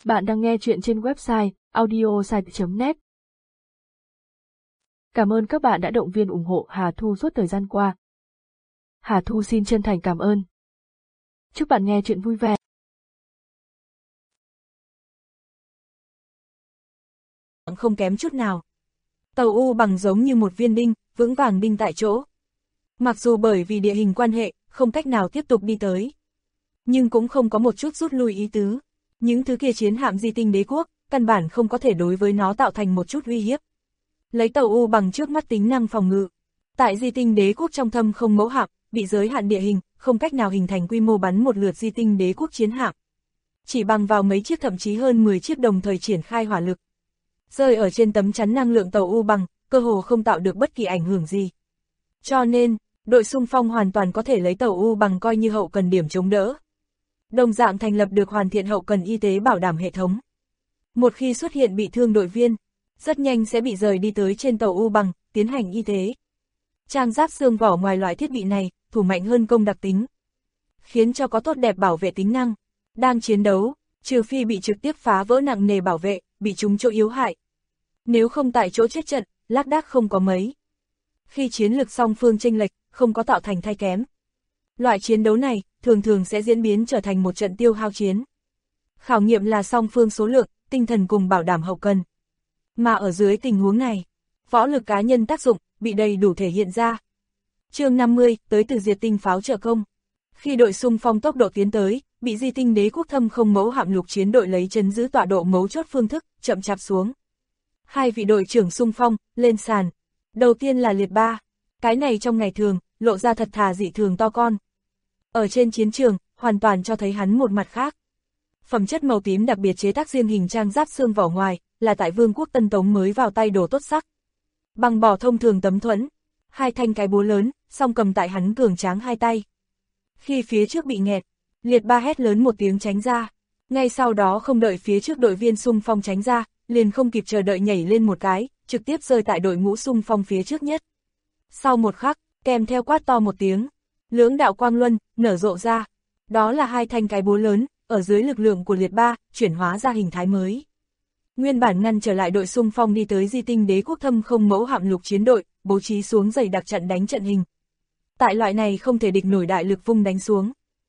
Bạn đang nghe chuyện trên website audiosite.net. Cảm ơn các bạn đã động viên ủng hộ Hà Thu suốt thời gian qua. Hà Thu xin chân thành cảm ơn. Chúc bạn nghe chuyện vui vẻ. Không kém chút nào. Tàu U bằng giống như một viên đinh, vững vàng đinh tại chỗ. Mặc dù bởi vì địa hình quan hệ, không cách nào tiếp tục đi tới. Nhưng cũng không có một chút rút lui ý tứ. Những thứ kia chiến hạm di tinh đế quốc, căn bản không có thể đối với nó tạo thành một chút uy hiếp. Lấy tàu U bằng trước mắt tính năng phòng ngự. Tại di tinh đế quốc trong thâm không mẫu hạm, bị giới hạn địa hình, không cách nào hình thành quy mô bắn một lượt di tinh đế quốc chiến hạm. Chỉ bằng vào mấy chiếc thậm chí hơn 10 chiếc đồng thời triển khai hỏa lực. Rơi ở trên tấm chắn năng lượng tàu U bằng, cơ hồ không tạo được bất kỳ ảnh hưởng gì. Cho nên, đội xung phong hoàn toàn có thể lấy tàu U bằng coi như hậu cần điểm chống đỡ. Đồng dạng thành lập được hoàn thiện hậu cần y tế bảo đảm hệ thống. Một khi xuất hiện bị thương đội viên, rất nhanh sẽ bị rời đi tới trên tàu U bằng, tiến hành y tế. Trang giáp xương vỏ ngoài loại thiết bị này, thủ mạnh hơn công đặc tính, khiến cho có tốt đẹp bảo vệ tính năng. Đang chiến đấu, trừ phi bị trực tiếp phá vỡ nặng nề bảo vệ, bị trúng chỗ yếu hại. Nếu không tại chỗ chết trận, lác đác không có mấy. Khi chiến lực song phương chênh lệch, không có tạo thành thai kém. Loại chiến đấu này, thường thường sẽ diễn biến trở thành một trận tiêu hao chiến. Khảo nghiệm là song phương số lượng, tinh thần cùng bảo đảm hậu cần. Mà ở dưới tình huống này, võ lực cá nhân tác dụng, bị đầy đủ thể hiện ra. Chương 50, tới từ diệt tinh pháo trợ công. Khi đội xung phong tốc độ tiến tới, bị di tinh đế quốc thâm không mẫu hạm lục chiến đội lấy trấn giữ tọa độ mấu chốt phương thức, chậm chạp xuống. Hai vị đội trưởng xung phong, lên sàn. Đầu tiên là liệt ba. Cái này trong ngày thường, lộ ra thật thà dị thường to con. Ở trên chiến trường, hoàn toàn cho thấy hắn một mặt khác. Phẩm chất màu tím đặc biệt chế tác riêng hình trang giáp xương vỏ ngoài, là tại Vương quốc Tân Tống mới vào tay đồ tốt sắc. Bằng bỏ thông thường tấm thuẫn, hai thanh cái búa lớn, song cầm tại hắn cường tráng hai tay. Khi phía trước bị nghẹt, liệt ba hét lớn một tiếng tránh ra. Ngay sau đó không đợi phía trước đội viên xung phong tránh ra, liền không kịp chờ đợi nhảy lên một cái, trực tiếp rơi tại đội ngũ xung phong phía trước nhất. Sau một khắc, kèm theo quát to một tiếng, lưỡng đạo quang luân nở rộ ra. Đó là hai thanh cái búa lớn, ở dưới lực lượng của liệt ba, chuyển hóa ra hình thái mới. Nguyên bản ngăn trở lại đội xung phong đi tới di tinh đế quốc thâm không mẫu hạm lục chiến đội, bố trí xuống dày đặc trận đánh trận hình. Tại loại này không thể địch nổi đại lực vung đánh xuống.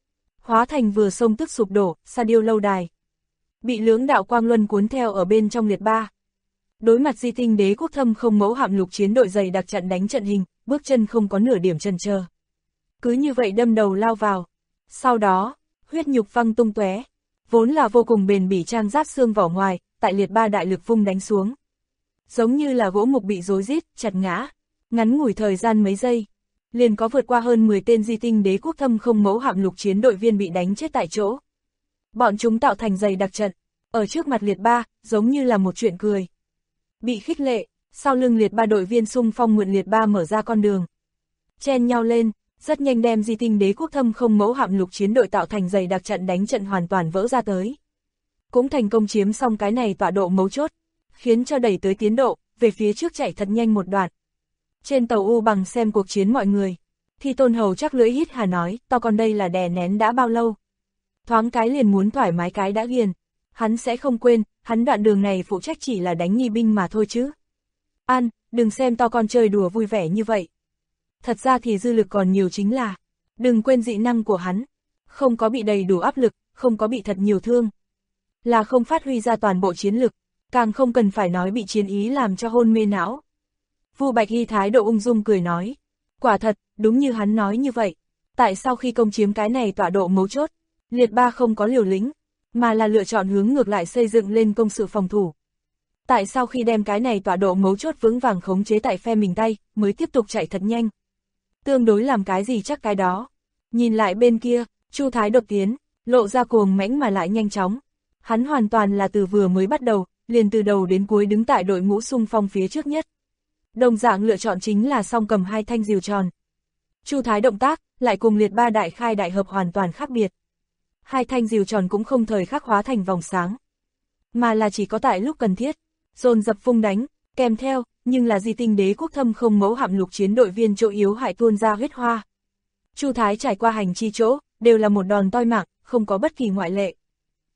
Hóa thành vừa sông tức sụp đổ, sa điêu lâu đài. Bị lưỡng đạo quang luân cuốn theo ở bên trong liệt ba. Đối mặt di tinh đế quốc thâm không mẫu hạm lục chiến đội dày đặc trận đánh trận hình, bước chân không có nửa điểm chần chờ. Cứ như vậy đâm đầu lao vào. Sau đó, huyết nhục văng tung tóe, vốn là vô cùng bền bỉ trang giáp xương vỏ ngoài, tại liệt ba đại lực vung đánh xuống. Giống như là gỗ mục bị rối rít, chặt ngã, ngắn ngủi thời gian mấy giây, liền có vượt qua hơn 10 tên di tinh đế quốc thâm không mẫu hạm lục chiến đội viên bị đánh chết tại chỗ. Bọn chúng tạo thành dày đặc trận, ở trước mặt liệt ba, giống như là một chuyện cười. Bị khích lệ, sau lưng liệt ba đội viên xung phong mượn liệt ba mở ra con đường. Chen nhau lên, rất nhanh đem di tinh đế quốc thâm không mẫu hạm lục chiến đội tạo thành dày đặc trận đánh trận hoàn toàn vỡ ra tới. Cũng thành công chiếm xong cái này tọa độ mấu chốt, khiến cho đẩy tới tiến độ, về phía trước chạy thật nhanh một đoạn. Trên tàu U bằng xem cuộc chiến mọi người, thì Tôn Hầu chắc lưỡi hít hà nói, to con đây là đè nén đã bao lâu. Thoáng cái liền muốn thoải mái cái đã ghiền, hắn sẽ không quên, hắn đoạn đường này phụ trách chỉ là đánh nghi binh mà thôi chứ. An, đừng xem to con chơi đùa vui vẻ như vậy. Thật ra thì dư lực còn nhiều chính là, đừng quên dị năng của hắn, không có bị đầy đủ áp lực, không có bị thật nhiều thương. Là không phát huy ra toàn bộ chiến lực, càng không cần phải nói bị chiến ý làm cho hôn mê não. Vu Bạch Hy thái độ ung dung cười nói, quả thật, đúng như hắn nói như vậy. Tại sao khi công chiếm cái này tọa độ mấu chốt, liệt ba không có liều lĩnh, mà là lựa chọn hướng ngược lại xây dựng lên công sự phòng thủ. Tại sao khi đem cái này tọa độ mấu chốt vững vàng khống chế tại phe mình tay, mới tiếp tục chạy thật nhanh. Tương đối làm cái gì chắc cái đó. Nhìn lại bên kia, Chu Thái đột tiến, lộ ra cuồng mãnh mà lại nhanh chóng. Hắn hoàn toàn là từ vừa mới bắt đầu, liền từ đầu đến cuối đứng tại đội ngũ xung phong phía trước nhất. Đồng dạng lựa chọn chính là song cầm hai thanh rìu tròn. Chu Thái động tác, lại cùng liệt ba đại khai đại hợp hoàn toàn khác biệt. Hai thanh rìu tròn cũng không thời khắc hóa thành vòng sáng, mà là chỉ có tại lúc cần thiết, dồn dập vung đánh, kèm theo, nhưng là di tinh đế quốc thâm không mẫu hạm lục chiến đội viên chỗ yếu hại tuôn ra huyết hoa. Chu Thái trải qua hành chi chỗ, đều là một đòn toi mạng, không có bất kỳ ngoại lệ.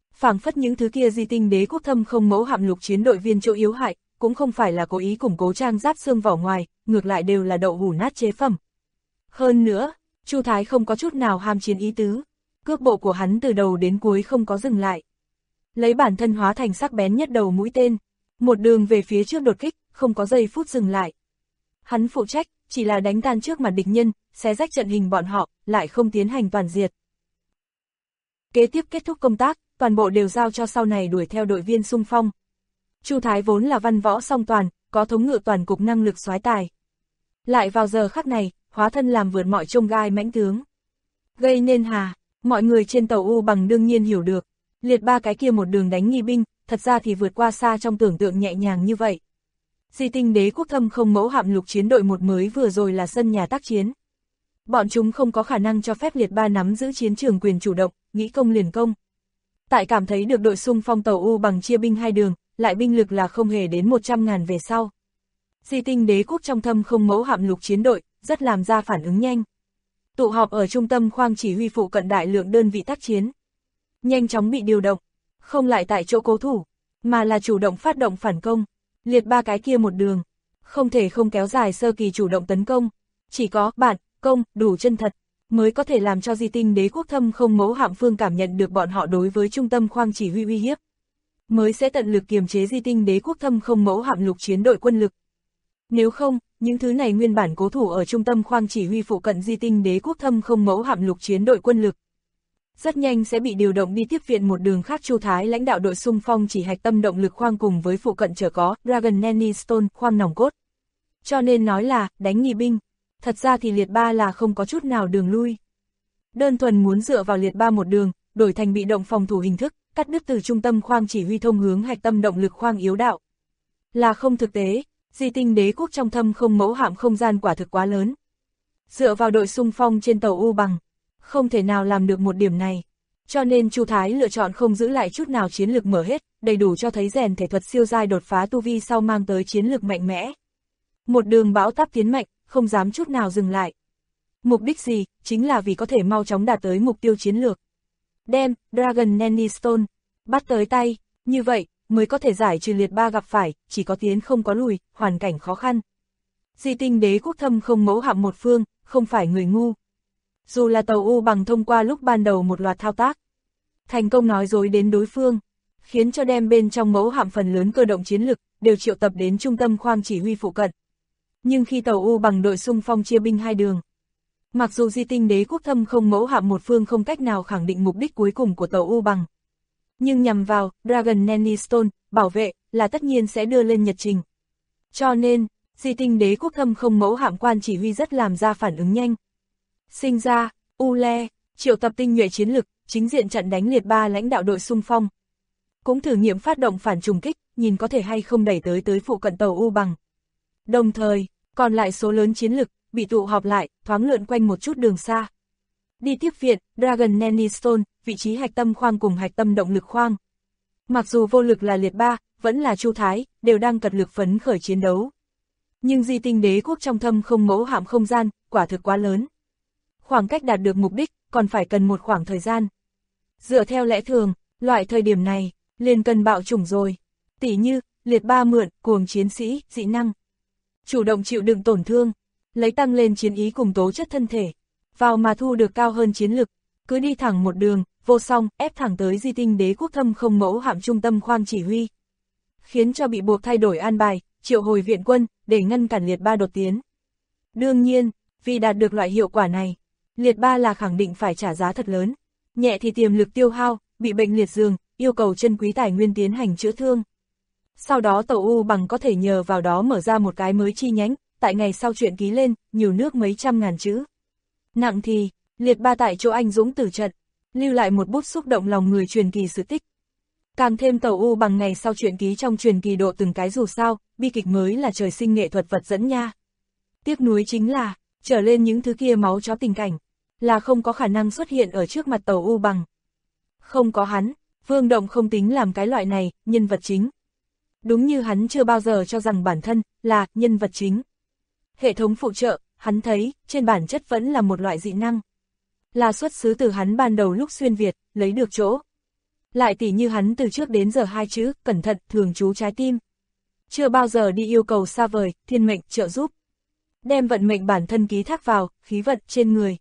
Phảng phất những thứ kia di tinh đế quốc thâm không mẫu hạm lục chiến đội viên chỗ yếu hại, cũng không phải là cố ý củng cố trang giáp xương vỏ ngoài, ngược lại đều là đậu hủ nát chế phẩm. Hơn nữa, Chu Thái không có chút nào ham chiến ý tứ, cước bộ của hắn từ đầu đến cuối không có dừng lại. Lấy bản thân hóa thành sắc bén nhất đầu mũi tên, một đường về phía trước đột kích, không có giây phút dừng lại. Hắn phụ trách, chỉ là đánh tan trước mặt địch nhân, xé rách trận hình bọn họ, lại không tiến hành toàn diệt. Kế tiếp kết thúc công tác, toàn bộ đều giao cho sau này đuổi theo đội viên xung phong. Chu Thái vốn là văn võ song toàn, có thống ngự toàn cục năng lực soái tài. Lại vào giờ khắc này, hóa thân làm vượt mọi chông gai mãnh tướng. Gây nên mọi người trên tàu U Bằng đương nhiên hiểu được, liệt ba cái kia một đường đánh nghi binh, thật ra thì vượt qua xa trong tưởng tượng nhẹ nhàng như vậy. Di tinh đế quốc thâm không mẫu hạm lục chiến đội một mới vừa rồi là sân nhà tác chiến. Bọn chúng không có khả năng cho phép liệt ba nắm giữ chiến trường quyền chủ động, nghĩ công liền công. Tại cảm thấy được đội xung phong tàu U Bằng chia binh hai đường, lại binh lực là không hề đến 100.000 về sau. Di tinh đế quốc trong thâm không mẫu hạm lục chiến đội, rất làm ra phản ứng nhanh. Tụ họp ở trung tâm khoang chỉ huy phụ cận đại lượng đơn vị tác chiến. Nhanh chóng bị điều động, không lại tại chỗ cố thủ, mà là chủ động phát động phản công. Liệt ba cái kia một đường, không thể không kéo dài sơ kỳ chủ động tấn công. Chỉ có bản công đủ chân thật, mới có thể làm cho di tinh đế quốc thâm không mẫu hạm phương cảm nhận được bọn họ đối với trung tâm khoang chỉ huy uy hiếp. Mới sẽ tận lực kiềm chế di tinh đế quốc thâm không mẫu hạm lục chiến đội quân lực. Nếu không, những thứ này nguyên bản cố thủ ở trung tâm khoang chỉ huy phụ cận di tinh đế quốc thâm không mẫu hạm lục chiến đội quân lực. Rất nhanh sẽ bị điều động đi tiếp viện một đường khác. Chu Thái lãnh đạo đội xung phong chỉ hạch tâm động lực khoang cùng với phụ cận chở có Dragon Nanny Stone khoang nòng cốt. Cho nên nói là đánh nghi binh, thật ra thì liệt ba là không có chút nào đường lui. Đơn thuần muốn dựa vào liệt ba một đường, đổi thành bị động phòng thủ hình thức, cắt đứt từ trung tâm khoang chỉ huy thông hướng hạch tâm động lực khoang yếu đạo. Là không thực tế, di tinh đế quốc trong thâm không mẫu hạm không gian quả thực quá lớn. Dựa vào đội xung phong trên tàu U Bằng, không thể nào làm được một điểm này. Cho nên Chu Thái lựa chọn không giữ lại chút nào chiến lược mở hết, đầy đủ cho thấy rèn thể thuật siêu giai đột phá tu vi sau mang tới chiến lược mạnh mẽ. Một đường bão táp tiến mạnh, không dám chút nào dừng lại. Mục đích gì? Chính là vì có thể mau chóng đạt tới mục tiêu chiến lược. Đem Dragon Nanny Stone bắt tới tay, như vậy mới có thể giải trừ liệt ba gặp phải, chỉ có tiến không có lùi, hoàn cảnh khó khăn. Di tinh đế quốc thâm không mẫu hạm một phương, không phải người ngu. Dù là tàu U Bằng thông qua lúc ban đầu một loạt thao tác, thành công nói dối đến đối phương, khiến cho đem bên trong mẫu hạm phần lớn cơ động chiến lực, đều triệu tập đến trung tâm khoang chỉ huy phụ cận. Nhưng khi tàu U Bằng đội xung phong chia binh hai đường, mặc dù di tinh đế quốc thâm không mẫu hạm một phương không cách nào khẳng định mục đích cuối cùng của tàu U Bằng, nhưng nhằm vào Dragon Nanny Stone, bảo vệ, là tất nhiên sẽ đưa lên nhật trình. Cho nên, di tinh đế quốc thâm không mẫu hạm quan chỉ huy rất làm ra phản ứng nhanh. Sinh ra, Ule, triệu tập tinh nhuệ chiến lực, chính diện trận đánh liệt ba lãnh đạo đội xung phong. Cũng thử nghiệm phát động phản trùng kích, nhìn có thể hay không đẩy tới phụ cận tàu U Bằng. Đồng thời, còn lại số lớn chiến lực, bị tụ họp lại, thoáng lượn quanh một chút đường xa. Đi tiếp viện, Dragon Nanny Stone, vị trí hạch tâm khoang cùng hạch tâm động lực khoang. Mặc dù vô lực là liệt ba, vẫn là Chu Thái, đều đang cật lực phấn khởi chiến đấu. Nhưng di tinh đế quốc trong thâm không mẫu hạm không gian, quả thực quá lớn. Khoảng cách đạt được mục đích, còn phải cần một khoảng thời gian. Dựa theo lẽ thường, loại thời điểm này, liền cần bạo chủng rồi. Tỉ như, liệt ba mượn, cuồng chiến sĩ, dị năng. Chủ động chịu đựng tổn thương, lấy tăng lên chiến ý cùng tố chất thân thể, vào mà thu được cao hơn chiến lực, cứ đi thẳng một đường, vô song, ép thẳng tới di tinh đế quốc thâm không mẫu hạm trung tâm khoang chỉ huy. Khiến cho bị buộc thay đổi an bài, triệu hồi viện quân, để ngăn cản liệt ba đột tiến. Đương nhiên, vì đạt được loại hiệu quả này, liệt ba là khẳng định phải trả giá thật lớn. Nhẹ thì tiềm lực tiêu hao, bị bệnh liệt giường, yêu cầu chân quý tài nguyên tiến hành chữa thương. Sau đó tàu U Bằng có thể nhờ vào đó mở ra một cái mới chi nhánh, tại ngày sau chuyện ký lên, nhiều nước mấy trăm ngàn chữ. Nặng thì, liệt ba tại chỗ anh dũng tử trận, lưu lại một bút xúc động lòng người truyền kỳ sự tích. Càng thêm tàu U Bằng ngày sau chuyện ký trong truyền kỳ độ từng cái dù sao, bi kịch mới là trời sinh nghệ thuật vật dẫn nha. Tiếc nuối chính là, trở lên những thứ kia máu chó tình cảnh, là không có khả năng xuất hiện ở trước mặt tàu U Bằng. Không có hắn, Vương Động không tính làm cái loại này, nhân vật chính. Đúng như hắn chưa bao giờ cho rằng bản thân là nhân vật chính. Hệ thống phụ trợ, hắn thấy, trên bản chất vẫn là một loại dị năng. Là xuất xứ từ hắn ban đầu lúc xuyên Việt, lấy được chỗ. Lại tỉ như hắn từ trước đến giờ hai chữ, cẩn thận, thường trú trái tim. Chưa bao giờ đi yêu cầu xa vời, thiên mệnh, trợ giúp. Đem vận mệnh bản thân ký thác vào, khí vận, trên người.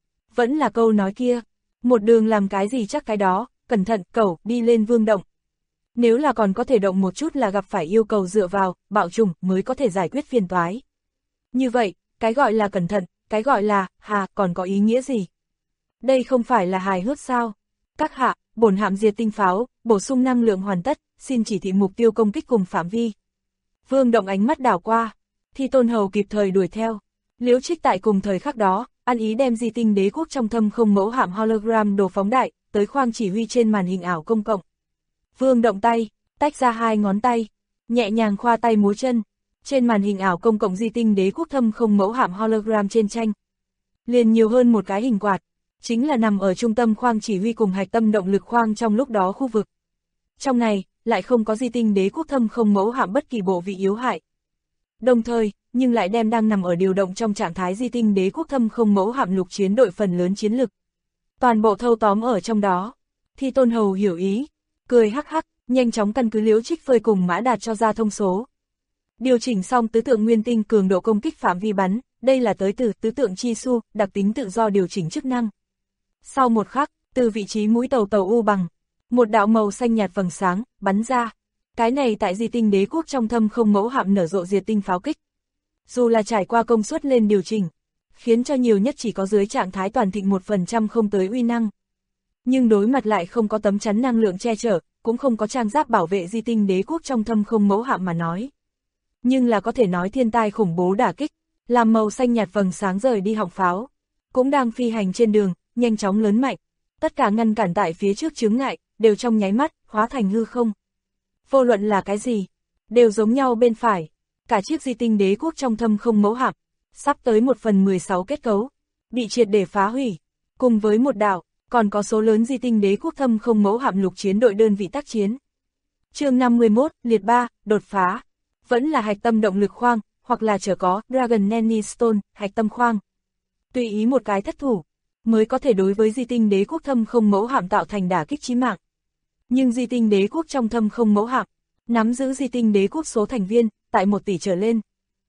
Vẫn là câu nói kia, một đường làm cái gì chắc cái đó, cẩn thận, cẩu, đi lên vương động. Nếu là còn có thể động một chút là gặp phải yêu cầu dựa vào, bạo trùng mới có thể giải quyết phiền toái. Như vậy, cái gọi là cẩn thận, cái gọi là, còn có ý nghĩa gì? Đây không phải là hài hước sao? Các hạ, bổn hạm diệt tinh pháo, bổ sung năng lượng hoàn tất, xin chỉ thị mục tiêu công kích cùng phạm vi. Vương động ánh mắt đảo qua, Thi Tôn Hầu kịp thời đuổi theo. Liễu Trích tại cùng thời khắc đó, ăn ý đem di tinh đế quốc trong thâm không mẫu hạm hologram đồ phóng đại, tới khoang chỉ huy trên màn hình ảo công cộng. Vương động tay, tách ra hai ngón tay, nhẹ nhàng khoa tay múa chân. Trên màn hình ảo công cộng di tinh đế quốc thâm không mẫu hạm hologram trên tranh. Liền nhiều hơn một cái hình quạt, chính là nằm ở trung tâm khoang chỉ huy cùng hạch tâm động lực khoang trong lúc đó khu vực. Trong này, lại không có di tinh đế quốc thâm không mẫu hạm bất kỳ bộ vị yếu hại. Đồng thời, nhưng lại đem đang nằm ở điều động trong trạng thái di tinh đế quốc thâm không mẫu hạm lục chiến đội phần lớn chiến lực. Toàn bộ thâu tóm ở trong đó. Thi Tôn Hầu hiểu ý, cười hắc hắc, nhanh chóng căn cứ Liễu Trích phơi cùng Mã Đạt cho ra thông số. Điều chỉnh xong tứ tượng nguyên tinh cường độ công kích phạm vi bắn, đây là tới từ tứ tượng chi su, đặc tính tự do điều chỉnh chức năng. Sau một khắc, từ vị trí mũi tàu U bằng, một đạo màu xanh nhạt vầng sáng, bắn ra. Cái này tại di tinh đế quốc trong thâm không mẫu hạm nở rộ diệt tinh pháo kích. Dù là trải qua công suất lên điều chỉnh, khiến cho nhiều nhất chỉ có dưới trạng thái toàn thịnh 1% không tới uy năng. Nhưng đối mặt lại không có tấm chắn năng lượng che chở, cũng không có trang giáp bảo vệ di tinh đế quốc trong thâm không mẫu hạm mà nói. Nhưng là có thể nói thiên tai khủng bố đả kích, làm màu xanh nhạt vầng sáng rời đi họng pháo. Cũng đang phi hành trên đường, nhanh chóng lớn mạnh. Tất cả ngăn cản tại phía trước chướng ngại, đều trong nháy mắt, hóa thành hư không. Vô luận là cái gì, đều giống nhau bên phải. Cả chiếc di tinh đế quốc trong thâm không mẫu hạm, sắp tới 1/16 kết cấu, bị triệt để phá hủy. Cùng với một đảo, còn có số lớn di tinh đế quốc thâm không mẫu hạm lục chiến đội đơn vị tác chiến. Chương 51, liệt 3, đột phá. Vẫn là hạch tâm động lực khoang, hoặc là chở có Dragon Nanny Stone, hạch tâm khoang. Tùy ý một cái thất thủ, mới có thể đối với di tinh đế quốc thâm không mẫu hạm tạo thành đả kích chí mạng. Nhưng di tinh đế quốc trong thâm không mẫu hạm, nắm giữ di tinh đế quốc số thành viên, tại 1 tỷ trở lên.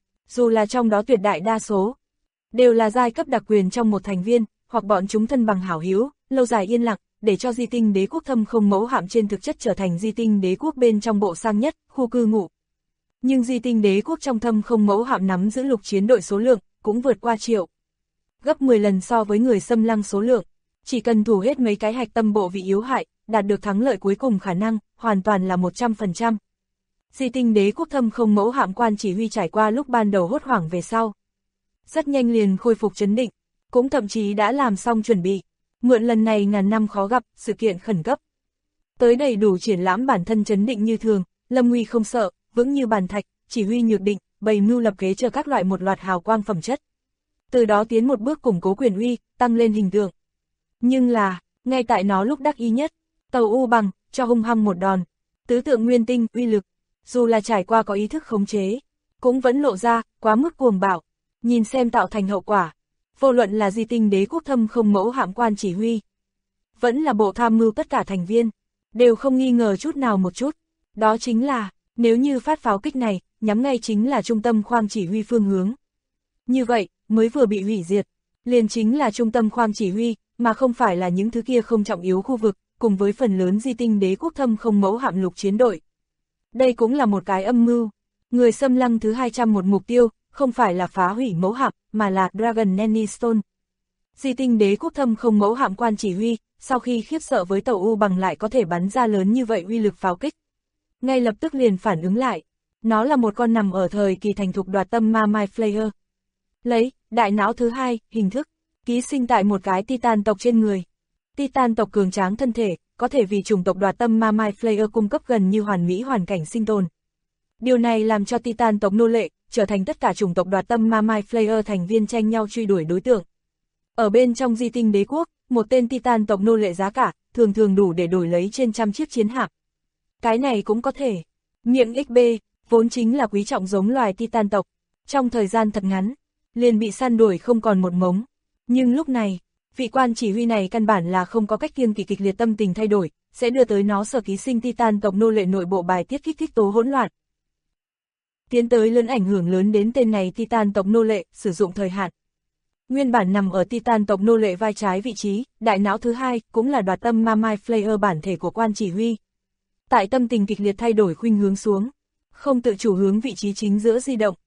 Dù là trong đó tuyệt đại đa số, đều là giai cấp đặc quyền trong một thành viên, hoặc bọn chúng thân bằng hảo hữu, lâu dài yên lặng, để cho di tinh đế quốc thâm không mẫu hạm trên thực chất trở thành di tinh đế quốc bên trong bộ sang nhất, khu cư ngụ. Nhưng di tinh đế quốc trong thâm không mẫu hạm nắm giữ lục chiến đội số lượng, cũng vượt qua triệu. Gấp 10 lần so với người xâm lăng số lượng, chỉ cần thủ hết mấy cái hạch tâm bộ vị yếu hại, đạt được thắng lợi cuối cùng khả năng, hoàn toàn là 100%. Di tinh đế quốc thâm không mẫu hạm quan chỉ huy trải qua lúc ban đầu hốt hoảng về sau. Rất nhanh liền khôi phục trấn định, cũng thậm chí đã làm xong chuẩn bị, mượn lần này ngàn năm khó gặp, sự kiện khẩn cấp. Tới đầy đủ triển lãm bản thân trấn định như thường, lâm nguy không sợ, vững như bàn thạch, chỉ huy nhược định, bày mưu lập kế chờ các loại một loạt hào quang phẩm chất. Từ đó tiến một bước củng cố quyền uy, tăng lên hình tượng. Nhưng là, ngay tại nó lúc đắc ý nhất, tàu U bằng, cho hung hăng một đòn. Tứ tượng nguyên tinh, uy lực, dù là trải qua có ý thức khống chế, cũng vẫn lộ ra, quá mức cuồng bạo. Nhìn xem tạo thành hậu quả, vô luận là di tinh đế quốc thâm không mẫu hạm quan chỉ huy, vẫn là bộ tham mưu tất cả thành viên, đều không nghi ngờ chút nào một chút. Đó chính là, nếu như phát pháo kích này, nhắm ngay chính là trung tâm khoang chỉ huy phương hướng. Như vậy, mới vừa bị hủy diệt, liền chính là trung tâm khoang chỉ huy, mà không phải là những thứ kia không trọng yếu khu vực, cùng với phần lớn di tinh đế quốc thâm không mẫu hạm lục chiến đội. Đây cũng là một cái âm mưu. Người xâm lăng thứ 201 mục tiêu, không phải là phá hủy mẫu hạm, mà là Dragon Nanny Stone. Di tinh đế quốc thâm không mẫu hạm quan chỉ huy, sau khi khiếp sợ với tàu U bằng lại có thể bắn ra lớn như vậy uy lực pháo kích. Ngay lập tức liền phản ứng lại. Nó là một con nằm ở thời kỳ thành thục đoạt tâm ma Mai Flayer. Lấy, đại não thứ 2, hình thức, ký sinh tại một cái Titan tộc trên người. Titan tộc cường tráng thân thể, có thể vì chủng tộc đoạt tâm ma Mai Flayer cung cấp gần như hoàn mỹ hoàn cảnh sinh tồn. Điều này làm cho Titan tộc nô lệ, trở thành tất cả chủng tộc đoạt tâm ma Mai Flayer thành viên tranh nhau truy đuổi đối tượng. Ở bên trong di tinh đế quốc, một tên Titan tộc nô lệ giá cả, thường thường đủ để đổi lấy trên trăm chiếc chiến hạm. Cái này cũng có thể. Miệng XB, vốn chính là quý trọng giống loài Titan tộc. Trong thời gian thật ngắn, liền bị săn đuổi không còn một mống. Nhưng lúc này, vị quan chỉ huy này căn bản là không có cách kiêng kỵ kịch liệt tâm tình thay đổi, sẽ đưa tới nó sở ký sinh Titan tộc nô lệ nội bộ bài tiết kích thích tố hỗn loạn. Tiến tới lớn ảnh hưởng lớn đến tên này Titan tộc nô lệ, sử dụng thời hạn. Nguyên bản nằm ở Titan tộc nô lệ vai trái vị trí, đại não thứ hai, cũng là đoạt tâm ma Mind Flayer bản thể của quan chỉ huy. Tại tâm tình kịch liệt thay đổi khuynh hướng xuống, không tự chủ hướng vị trí chính giữa di động.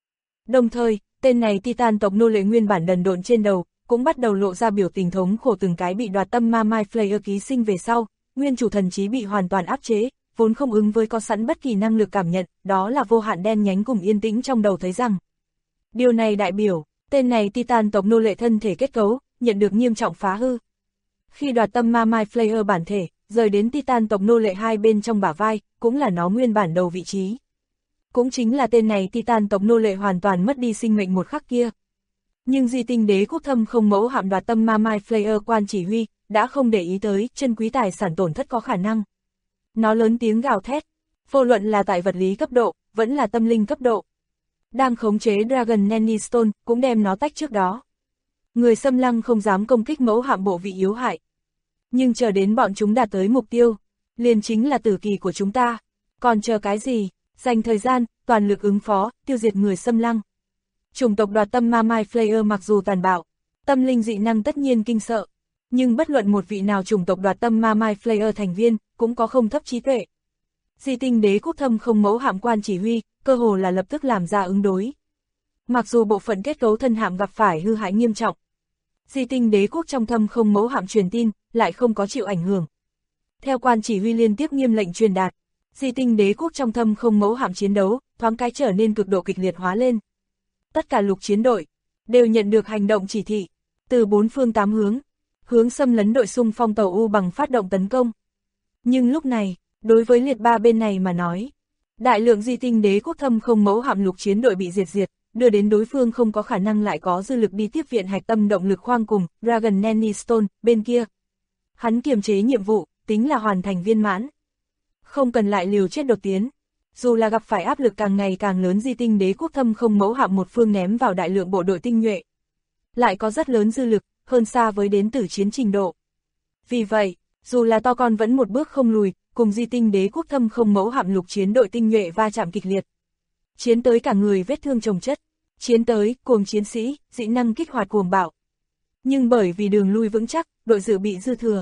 Đồng thời, tên này Titan tộc nô lệ nguyên bản đần độn trên đầu, cũng bắt đầu lộ ra biểu tình thống khổ từng cái bị đoạt tâm ma Mind Flayer ký sinh về sau, nguyên chủ thần trí bị hoàn toàn áp chế, vốn không ứng với có sẵn bất kỳ năng lực cảm nhận, đó là vô hạn đen nhánh cùng yên tĩnh trong đầu thấy rằng. Điều này đại biểu, tên này Titan tộc nô lệ thân thể kết cấu, nhận được nghiêm trọng phá hư. Khi đoạt tâm ma Mind Flayer bản thể, rời đến Titan tộc nô lệ hai bên trong bả vai, cũng là nó nguyên bản đầu vị trí. Cũng chính là tên này Titan tộc nô lệ hoàn toàn mất đi sinh mệnh một khắc kia. Nhưng Di Tinh Đế Quốc Thâm không mẫu hạm đoạt tâm ma Mind Flayer quan chỉ huy, đã không để ý tới chân quý tài sản tổn thất có khả năng. Nó lớn tiếng gào thét, vô luận là tại vật lý cấp độ, vẫn là tâm linh cấp độ. Đang khống chế Dragon Nanny Stone cũng đem nó tách trước đó. Người xâm lăng không dám công kích mẫu hạm bộ vị yếu hại. Nhưng chờ đến bọn chúng đạt tới mục tiêu, liền chính là tử kỳ của chúng ta. Còn chờ cái gì, dành thời gian, toàn lực ứng phó, tiêu diệt người xâm lăng. Chủng tộc đoạt tâm ma Mind Flayer mặc dù tàn bạo, tâm linh dị năng tất nhiên kinh sợ. Nhưng bất luận một vị nào chủng tộc đoạt tâm ma Mind Flayer thành viên, cũng có không thấp trí tuệ. Di Tinh Đế Quốc Thâm không mẫu hạm quan chỉ huy, cơ hồ là lập tức làm ra ứng đối. Mặc dù bộ phận kết cấu thân hạm gặp phải hư hại nghiêm trọng, Di Tinh Đế Quốc trong thâm không mẫu hạm truyền tin, lại không có chịu ảnh hưởng. Theo quan chỉ huy liên tiếp nghiêm lệnh truyền đạt, Di Tinh Đế Quốc trong thâm không mẫu hạm chiến đấu, thoáng cái trở nên cực độ kịch liệt hóa lên. Tất cả lục chiến đội, đều nhận được hành động chỉ thị, từ 4 phương 8 hướng xâm lấn đội xung phong tàu U bằng phát động tấn công. Nhưng lúc này, đối với liệt ba bên này mà nói, đại lượng Di Tinh Đế Quốc Thâm không mẫu hạm lục chiến đội bị diệt, đưa đến đối phương không có khả năng lại có dư lực đi tiếp viện hạch tâm động lực khoang cùng Dragon Nanny Stone bên kia. Hắn kiềm chế nhiệm vụ, tính là hoàn thành viên mãn. Không cần lại liều chết đột tiến. Dù là gặp phải áp lực càng ngày càng lớn Di Tinh Đế Quốc Thâm không mẫu hạm một phương ném vào đại lượng bộ đội tinh nhuệ, lại có rất lớn dư lực, hơn xa với đến tử chiến trình độ. Vì vậy, dù là to con vẫn một bước không lùi, cùng Di Tinh Đế Quốc Thâm không mẫu hạm lục chiến đội tinh nhuệ va chạm kịch liệt. Chiến tới cả người vết thương chồng chất, chiến tới cuồng chiến sĩ, dị năng kích hoạt cuồng bạo. Nhưng bởi vì đường lui vững chắc, đội dự bị dư thừa,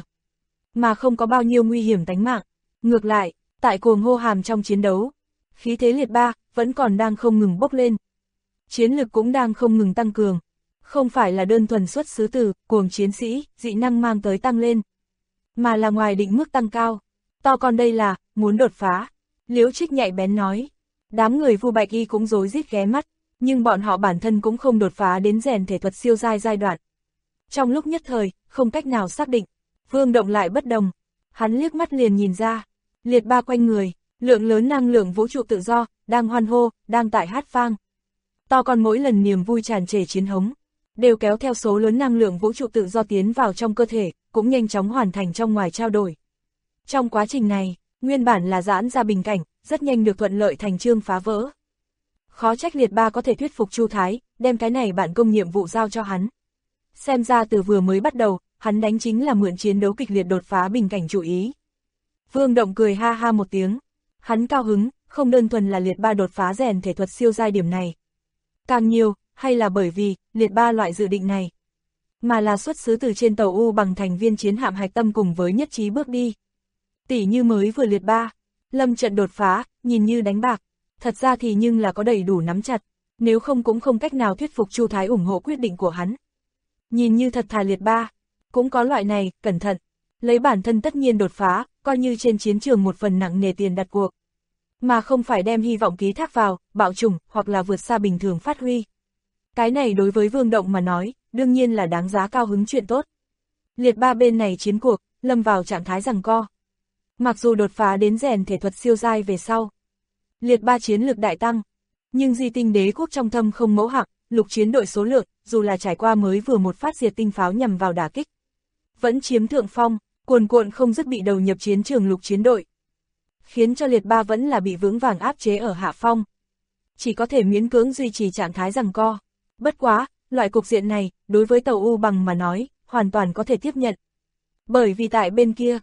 mà không có bao nhiêu nguy hiểm tánh mạng. Ngược lại, tại cuồng hô hàm trong chiến đấu, khí thế liệt ba vẫn còn đang không ngừng bốc lên. Chiến lực cũng đang không ngừng tăng cường, không phải là đơn thuần xuất xứ từ cuồng chiến sĩ, dị năng mang tới tăng lên, mà là ngoài định mức tăng cao. To con đây là muốn đột phá. Liễu Trích nhạy bén nói. Đám người Vu Bạch Y cũng rối rít ghé mắt, nhưng bọn họ bản thân cũng không đột phá đến rèn thể thuật siêu giai đoạn. Trong lúc nhất thời, không cách nào xác định. Vương Động lại bất đồng, hắn liếc mắt liền nhìn ra, liệt ba quanh người, lượng lớn năng lượng vũ trụ tự do, đang hoan hô, đang tại hát vang. To con mỗi lần niềm vui tràn trề chiến hống, đều kéo theo số lớn năng lượng vũ trụ tự do tiến vào trong cơ thể, cũng nhanh chóng hoàn thành trong ngoài trao đổi. Trong quá trình này, nguyên bản là giãn ra bình cảnh, rất nhanh được thuận lợi thành chương phá vỡ. Khó trách liệt ba có thể thuyết phục Chu Thái, đem cái này bản công nhiệm vụ giao cho hắn. Xem ra từ vừa mới bắt đầu, hắn đánh chính là mượn chiến đấu kịch liệt đột phá bình cảnh chủ ý. Vương Động cười ha ha một tiếng, hắn cao hứng, không đơn thuần là liệt ba đột phá rèn thể thuật siêu giai điểm này. Càng nhiều, hay là bởi vì, liệt ba loại dự định này, mà là xuất xứ từ trên tàu U bằng thành viên chiến hạm hạch tâm cùng với nhất trí bước đi. Tỷ như mới vừa liệt ba, lâm trận đột phá, nhìn như đánh bạc, thật ra thì nhưng là có đầy đủ nắm chặt, nếu không cũng không cách nào thuyết phục Chu Thái ủng hộ quyết định của hắn. Nhìn như thật thà liệt ba, cũng có loại này, cẩn thận, lấy bản thân tất nhiên đột phá, coi như trên chiến trường một phần nặng nề tiền đặt cuộc, mà không phải đem hy vọng ký thác vào, bạo chủng, hoặc là vượt xa bình thường phát huy. Cái này đối với Vương Động mà nói, đương nhiên là đáng giá cao hứng chuyện tốt. Liệt ba bên này chiến cuộc, lâm vào trạng thái giằng co. Mặc dù đột phá đến rèn thể thuật siêu giai về sau, liệt ba chiến lực đại tăng, nhưng Di Tinh Đế Quốc trong thâm không mẫu hạm, lục chiến đội số lượng, dù là trải qua mới vừa một phát diệt tinh pháo nhằm vào đả kích, vẫn chiếm thượng phong, cuồn cuộn không dứt bị đầu nhập chiến trường lục chiến đội, khiến cho liệt ba vẫn là bị vững vàng áp chế ở hạ phong, chỉ có thể miễn cưỡng duy trì trạng thái giằng co. Bất quá, loại cục diện này, đối với tàu U bằng mà nói, hoàn toàn có thể tiếp nhận. Bởi vì tại bên kia,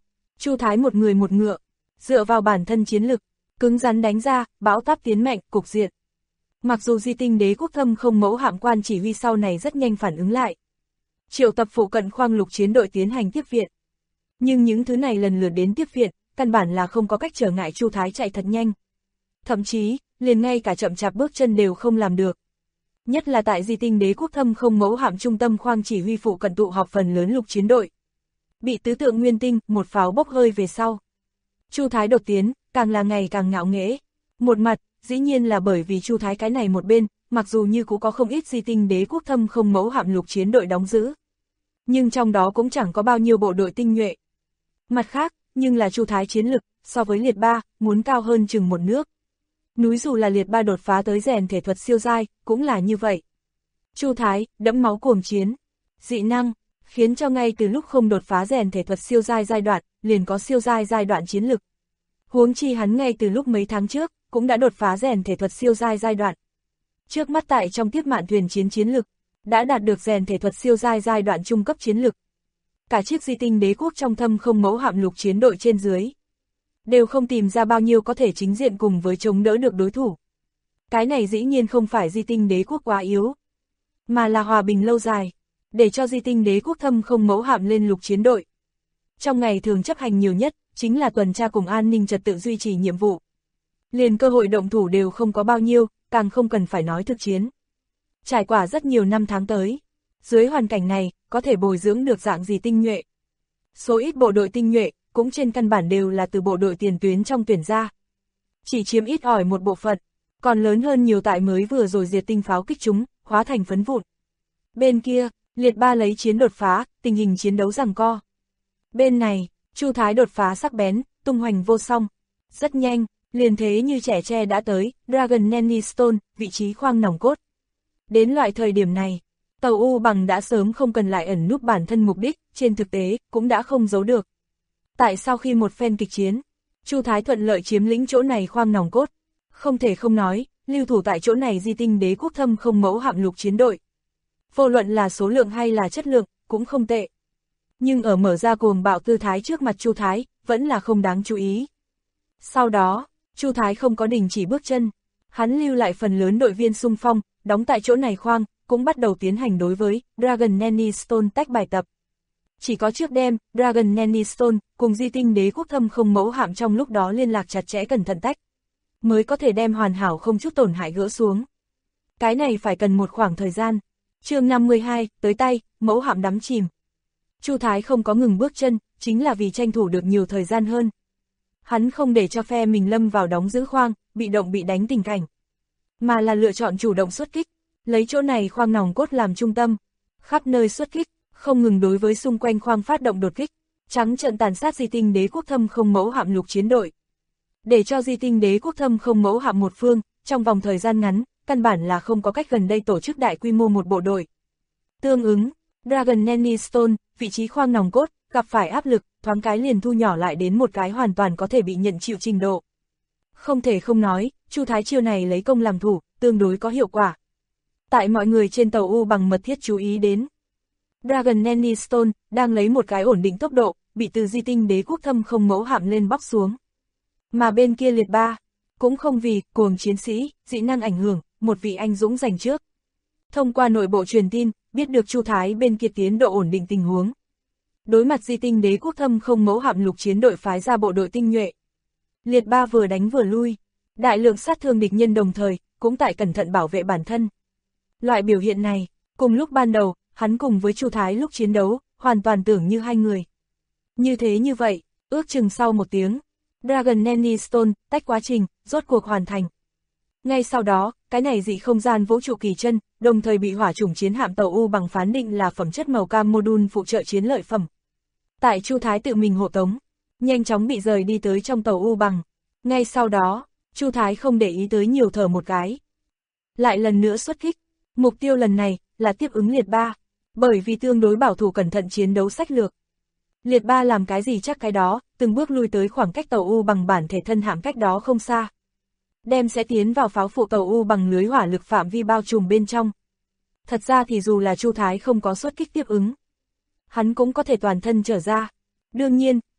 Chu Thái một người một ngựa, dựa vào bản thân chiến lực, cứng rắn đánh ra, bão táp tiến mạnh, cục diện. Mặc dù Di Tinh Đế Quốc Thâm Không Mẫu Hạm quan chỉ huy sau này rất nhanh phản ứng lại, triệu tập phụ cận khoang lục chiến đội tiến hành tiếp viện. Nhưng những thứ này lần lượt đến tiếp viện, căn bản là không có cách trở ngại Chu Thái chạy thật nhanh. Thậm chí, liền ngay cả chậm chạp bước chân đều không làm được. Nhất là tại Di Tinh Đế Quốc Thâm Không Mẫu Hạm trung tâm khoang chỉ huy phụ cận tụ họp phần lớn lục chiến đội. Bị tứ tượng nguyên tinh, một pháo bốc hơi về sau. Chu Thái đột tiến, càng là ngày càng ngạo nghễ. Một mặt, dĩ nhiên là bởi vì Chu Thái cái này một bên, mặc dù như cũng có không ít Di Tinh Đế Quốc Thâm Không Mẫu Hạm lục chiến đội đóng giữ. Nhưng trong đó cũng chẳng có bao nhiêu bộ đội tinh nhuệ. Mặt khác, nhưng là Chu Thái chiến lực, so với liệt ba, muốn cao hơn chừng một nước. Núi dù là liệt ba đột phá tới rèn thể thuật siêu giai, cũng là như vậy. Chu Thái, đẫm máu cuồng chiến, dị năng, khiến cho ngay từ lúc không đột phá rèn thể thuật siêu giai giai đoạn, liền có siêu giai giai đoạn chiến lực. Huống chi hắn ngay từ lúc mấy tháng trước, cũng đã đột phá rèn thể thuật siêu giai giai đoạn. Trước mắt tại trong tiếp mạn thuyền chiến lực, đã đạt được rèn thể thuật siêu giai giai đoạn trung cấp chiến lực. Cả chiếc Di Tinh Đế Quốc trong Thâm Không Mẫu Hạm lục chiến đội trên dưới, đều không tìm ra bao nhiêu có thể chính diện cùng với chống đỡ được đối thủ. Cái này dĩ nhiên không phải Di Tinh Đế Quốc quá yếu, mà là hòa bình lâu dài, để cho Di Tinh Đế Quốc Thâm Không Mẫu Hạm lên lục chiến đội. Trong ngày thường chấp hành nhiều nhất, chính là tuần tra cùng an ninh trật tự duy trì nhiệm vụ. Liền cơ hội động thủ đều không có bao nhiêu, càng không cần phải nói thực chiến. Trải qua rất nhiều năm tháng tới, dưới hoàn cảnh này, có thể bồi dưỡng được dạng gì tinh nhuệ. Số ít bộ đội tinh nhuệ, cũng trên căn bản đều là từ bộ đội tiền tuyến trong tuyển ra. Chỉ chiếm ít ỏi một bộ phận, còn lớn hơn nhiều tại mới vừa rồi diệt tinh pháo kích chúng, hóa thành phấn vụn. Bên kia, liệt ba lấy chiến đột phá, tình hình chiến đấu giằng co. Bên này, Chu Thái đột phá sắc bén, tung hoành vô song. Rất nhanh, liền thế như trẻ tre đã tới, Dragon Nanny Stone, vị trí khoang nòng cốt. Đến loại thời điểm này, tàu U Bằng đã sớm không cần lại ẩn núp bản thân mục đích, trên thực tế, cũng đã không giấu được. Tại sau khi một phen kịch chiến, Chu Thái thuận lợi chiếm lĩnh chỗ này khoang nòng cốt. Không thể không nói, lưu thủ tại chỗ này Di Tinh Đế Quốc Thâm Không Mẫu Hạm lục chiến đội. Vô luận là số lượng hay là chất lượng, cũng không tệ. Nhưng ở mở ra cuồng bạo tư thái trước mặt Chu Thái, vẫn là không đáng chú ý. Sau đó, Chu Thái không có đình chỉ bước chân, hắn lưu lại phần lớn đội viên xung phong, đóng tại chỗ này khoang, cũng bắt đầu tiến hành đối với Dragon Nanny Stone tách bài tập. Chỉ có trước đêm, Dragon Nanny Stone cùng Di Tinh Đế Quốc Thâm Không Mẫu Hạm trong lúc đó liên lạc chặt chẽ cẩn thận tách, mới có thể đem hoàn hảo không chút tổn hại gỡ xuống. Cái này phải cần một khoảng thời gian. Chương 52, tới tay, mẫu hạm đắm chìm. Chu Thái không có ngừng bước chân, chính là vì tranh thủ được nhiều thời gian hơn. Hắn không để cho phe mình lâm vào đóng giữ khoang, bị động bị đánh tình cảnh, mà là lựa chọn chủ động xuất kích, lấy chỗ này khoang nòng cốt làm trung tâm, khắp nơi xuất kích, không ngừng đối với xung quanh khoang phát động đột kích, trắng trợn tàn sát Di Tinh Đế Quốc Thâm Không Mẫu Hạm lục chiến đội. Để cho Di Tinh Đế Quốc Thâm Không Mẫu Hạm một phương, trong vòng thời gian ngắn, căn bản là không có cách gần đây tổ chức đại quy mô một bộ đội. Tương ứng, Dragon Nanny Stone, vị trí khoang nòng cốt, gặp phải áp lực, thoáng cái liền thu nhỏ lại đến một cái hoàn toàn có thể bị nhận chịu trình độ. Không thể không nói, Chu Thái chiêu này lấy công làm thủ, tương đối có hiệu quả. Tại mọi người trên tàu U Bằng mật thiết chú ý đến, Dragon Nanny Stone đang lấy một cái ổn định tốc độ, bị từ Di Tinh Đế Quốc Thâm Không Mẫu Hạm lên bóc xuống. Mà bên kia liệt ba, cũng không vì cuồng chiến sĩ, dị năng ảnh hưởng, một vị anh dũng giành trước. Thông qua nội bộ truyền tin, biết được Chu Thái bên kia tiến độ ổn định tình huống. Đối mặt Di Tinh Đế Quốc Thâm Không Mẫu Hạm lục chiến đội phái ra bộ đội tinh nhuệ. Liệt ba vừa đánh vừa lui, đại lượng sát thương địch nhân đồng thời, cũng tại cẩn thận bảo vệ bản thân. Loại biểu hiện này, cùng lúc ban đầu, hắn cùng với Chu Thái lúc chiến đấu, hoàn toàn tưởng như hai người. Như thế như vậy, ước chừng sau một tiếng, Dragon Nanny Stone tách quá trình, rốt cuộc hoàn thành. Ngay sau đó, cái này dị không gian vũ trụ kỳ chân, đồng thời bị hỏa chủng chiến hạm tàu U Bằng phán định là phẩm chất màu cam module phụ trợ chiến lợi phẩm. Tại Chu Thái tự mình hộ tống, nhanh chóng bị rời đi tới trong tàu U Bằng. Ngay sau đó, Chu Thái không để ý tới nhiều thở một cái. Lại lần nữa xuất kích, mục tiêu lần này là tiếp ứng liệt ba, bởi vì tương đối bảo thủ cẩn thận chiến đấu sách lược. Liệt ba làm cái gì chắc cái đó, từng bước lui tới khoảng cách tàu U Bằng bản thể thân hạm cách đó không xa. Đem sẽ tiến vào pháo phụ tàu U Bằng lưới hỏa lực phạm vi bao trùm bên trong. Thật ra thì dù là Chu Thái không có xuất kích tiếp ứng, hắn cũng có thể toàn thân trở ra. Đương nhiên,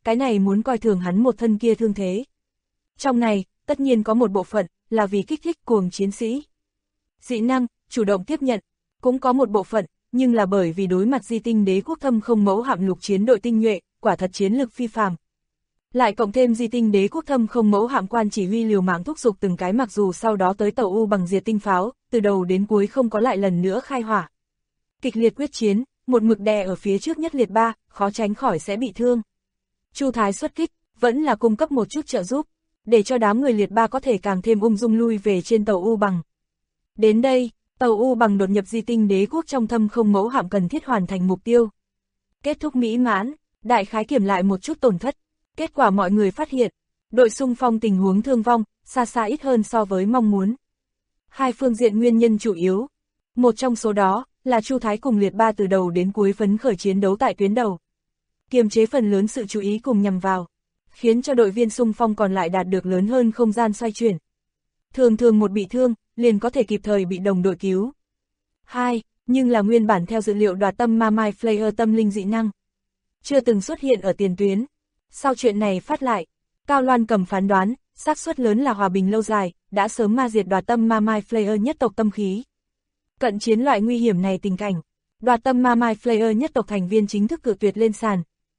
cái này muốn coi thường hắn một thân kia thương thế. Trong này, tất nhiên có một bộ phận, là vì kích thích cuồng chiến sĩ. Dị năng, chủ động tiếp nhận, cũng có một bộ phận, nhưng là bởi vì đối mặt di tinh đế quốc thâm không mẫu hạm lục chiến đội tinh nhuệ, quả thật chiến lực phi phàm. Lại cộng thêm di tinh đế quốc thâm không mẫu hạm quan chỉ huy liều mạng thúc giục từng cái, mặc dù sau đó tới tàu U bằng diệt tinh pháo, từ đầu đến cuối không có lại lần nữa khai hỏa. Kịch liệt quyết chiến, một mực đè ở phía trước nhất liệt ba, khó tránh khỏi sẽ bị thương. Chu Thái xuất kích, vẫn là cung cấp một chút trợ giúp, để cho đám người liệt ba có thể càng thêm ung dung lui về trên tàu U bằng. Đến đây, tàu U bằng đột nhập di tinh đế quốc trong thâm không mẫu hạm cần thiết hoàn thành mục tiêu. Kết thúc mỹ mãn, đại khái kiểm lại một chút tổn thất. Kết quả mọi người phát hiện, đội xung phong tình huống thương vong, xa xa ít hơn so với mong muốn. Hai phương diện nguyên nhân chủ yếu. Một trong số đó, là Chu Thái cùng liệt ba từ đầu đến cuối phấn khởi chiến đấu tại tuyến đầu. Kiềm chế phần lớn sự chú ý cùng nhằm vào, khiến cho đội viên xung phong còn lại đạt được lớn hơn không gian xoay chuyển. Thường thường một bị thương, liền có thể kịp thời bị đồng đội cứu. Hai, nhưng là nguyên bản theo dữ liệu đoạt tâm ma mai Flayer tâm linh dị năng. Chưa từng xuất hiện ở tiền tuyến. Sau chuyện này phát lại, Cao Loan cầm phán đoán, xác suất lớn là hòa bình lâu dài, đã sớm ma diệt đoạt tâm ma mai Flayer nhất tộc tâm khí. Cận chiến loại nguy hiểm này tình cảnh, đoạt tâm ma mai Flayer nhất tộc thành viên chính thức cự tuyệt lên sàn.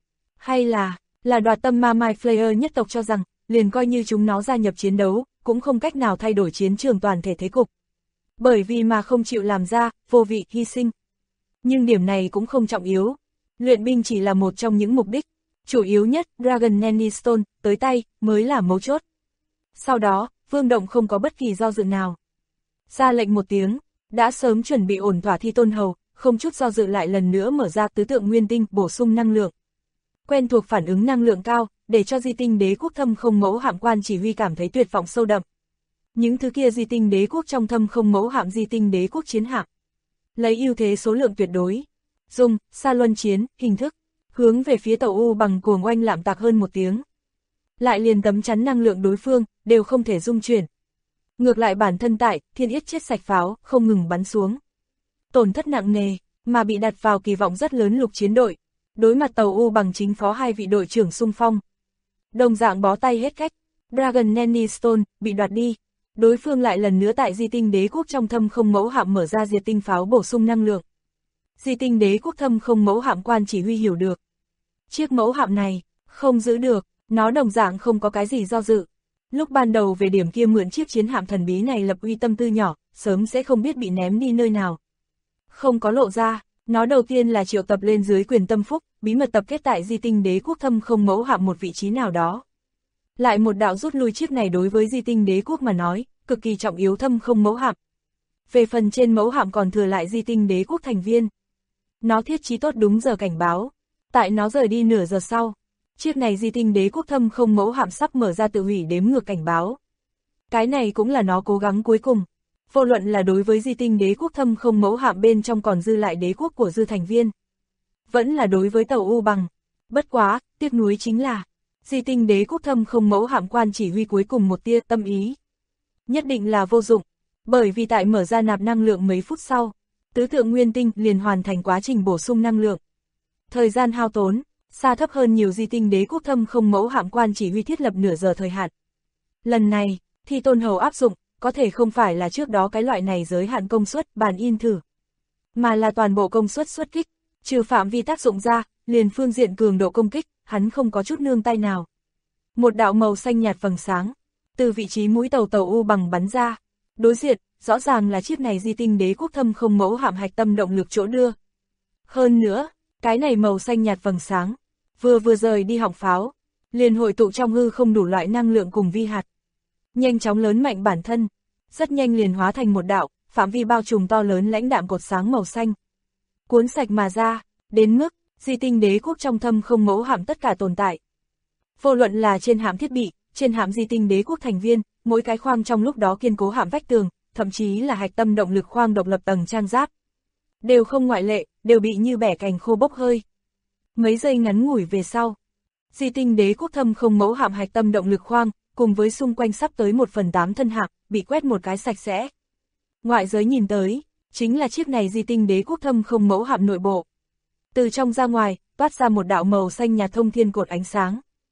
Hay là đoạt tâm ma mai Flayer nhất tộc cho rằng, liền coi như chúng nó gia nhập chiến đấu, cũng không cách nào thay đổi chiến trường toàn thể thế cục. Bởi vì mà không chịu làm ra, vô vị hy sinh. Nhưng điểm này cũng không trọng yếu. Luyện binh chỉ là một trong những mục đích. Chủ yếu nhất, Dragon Nanny Stone, tới tay, mới là mấu chốt. Sau đó, Vương Động không có bất kỳ do dự nào. Ra lệnh một tiếng, đã sớm chuẩn bị ổn thỏa Thi Tôn Hầu, không chút do dự lại lần nữa mở ra tứ tượng nguyên tinh, bổ sung năng lượng. Quen thuộc phản ứng năng lượng cao, để cho di tinh đế quốc thâm không mẫu hạm quan chỉ huy cảm thấy tuyệt vọng sâu đậm. Những thứ kia di tinh đế quốc trong thâm không mẫu hạm di tinh đế quốc chiến hạm. Lấy ưu thế số lượng tuyệt đối, dùng, xa luân chiến, hình thức, hướng về phía tàu U bằng cuồng oanh lạm tạc hơn một tiếng. Lại liền tấm chắn năng lượng đối phương, đều không thể dung chuyển. Ngược lại bản thân tại, thiên yết chết sạch pháo, không ngừng bắn xuống. Tổn thất nặng nề, mà bị đặt vào kỳ vọng rất lớn lục chiến đội. Đối mặt tàu U bằng chính phó hai vị đội trưởng xung phong. Đồng dạng bó tay hết cách, Dragon Nanny Stone, bị đoạt đi. Đối phương lại lần nữa tại di tinh đế quốc trong thâm không mẫu hạm mở ra diệt tinh pháo bổ sung năng lượng. Di tinh đế quốc thâm không mẫu hạm quan chỉ huy hiểu được. Chiếc mẫu hạm này, không giữ được, nó đồng dạng không có cái gì do dự. Lúc ban đầu về điểm kia mượn chiếc chiến hạm thần bí này lập uy tâm tư nhỏ, sớm sẽ không biết bị ném đi nơi nào. Không có lộ ra, nó đầu tiên là triệu tập lên dưới quyền tâm phúc, bí mật tập kết tại di tinh đế quốc thâm không mẫu hạm một vị trí nào đó. Lại một đạo rút lui chiếc này đối với di tinh đế quốc mà nói, cực kỳ trọng yếu thâm không mẫu hạm. Về phần trên mẫu hạm còn thừa lại di tinh đế quốc thành viên. Nó thiết trí tốt đúng giờ cảnh báo. Tại nó rời đi nửa giờ sau, chiếc này di tinh đế quốc thâm không mẫu hạm sắp mở ra tự hủy đếm ngược cảnh báo. Cái này cũng là nó cố gắng cuối cùng. Vô luận là đối với di tinh đế quốc thâm không mẫu hạm bên trong còn dư lại đế quốc của dư thành viên. Vẫn là đối với tàu U bằng. Bất quá, tiếc nuối chính là, di tinh đế quốc thâm không mẫu hạm quan chỉ huy cuối cùng một tia tâm ý. Nhất định là vô dụng, bởi vì tại mở ra nạp năng lượng mấy phút sau, tứ tượng nguyên tinh liền hoàn thành quá trình bổ sung năng lượng. Thời gian hao tốn, xa thấp hơn nhiều di tinh đế quốc thâm không mẫu hạm quan chỉ huy thiết lập nửa giờ thời hạn. Lần này, Thi Tôn Hầu áp dụng, có thể không phải là trước đó cái loại này giới hạn công suất bàn in thử, mà là toàn bộ công suất xuất kích, trừ phạm vi tác dụng ra, liền phương diện cường độ công kích, hắn không có chút nương tay nào. Một đạo màu xanh nhạt vầng sáng, từ vị trí mũi tàu U bằng bắn ra, đối diện, rõ ràng là chiếc này di tinh đế quốc thâm không mẫu hạm hạch tâm động lực chỗ đưa. Hơn nữa, cái này màu xanh nhạt vầng sáng, vừa rời đi họng pháo, liền hội tụ trong hư không đủ loại năng lượng cùng vi hạt. Nhanh chóng lớn mạnh bản thân, rất nhanh liền hóa thành một đạo, phạm vi bao trùm to lớn lãnh đạm cột sáng màu xanh. Cuốn sạch mà ra, đến mức, di tinh đế quốc trong thâm không mẫu hạm tất cả tồn tại. Vô luận là trên hạm thiết bị, trên hạm di tinh đế quốc thành viên, mỗi cái khoang trong lúc đó kiên cố hạm vách tường, thậm chí là hạch tâm động lực khoang độc lập tầng trang giáp. Đều không ngoại lệ, đều bị như bẻ cành khô bốc hơi. Mấy giây ngắn ngủi về sau, di tinh đế quốc thâm không mẫu hạm hạch tâm động lực khoang, cùng với xung quanh sắp tới 1/8 thân hạm, bị quét một cái sạch sẽ. Ngoại giới nhìn tới, chính là chiếc này di tinh đế quốc thâm không mẫu hạm nội bộ. Từ trong ra ngoài, toát ra một đạo màu xanh nhạt thông thiên cột ánh sáng.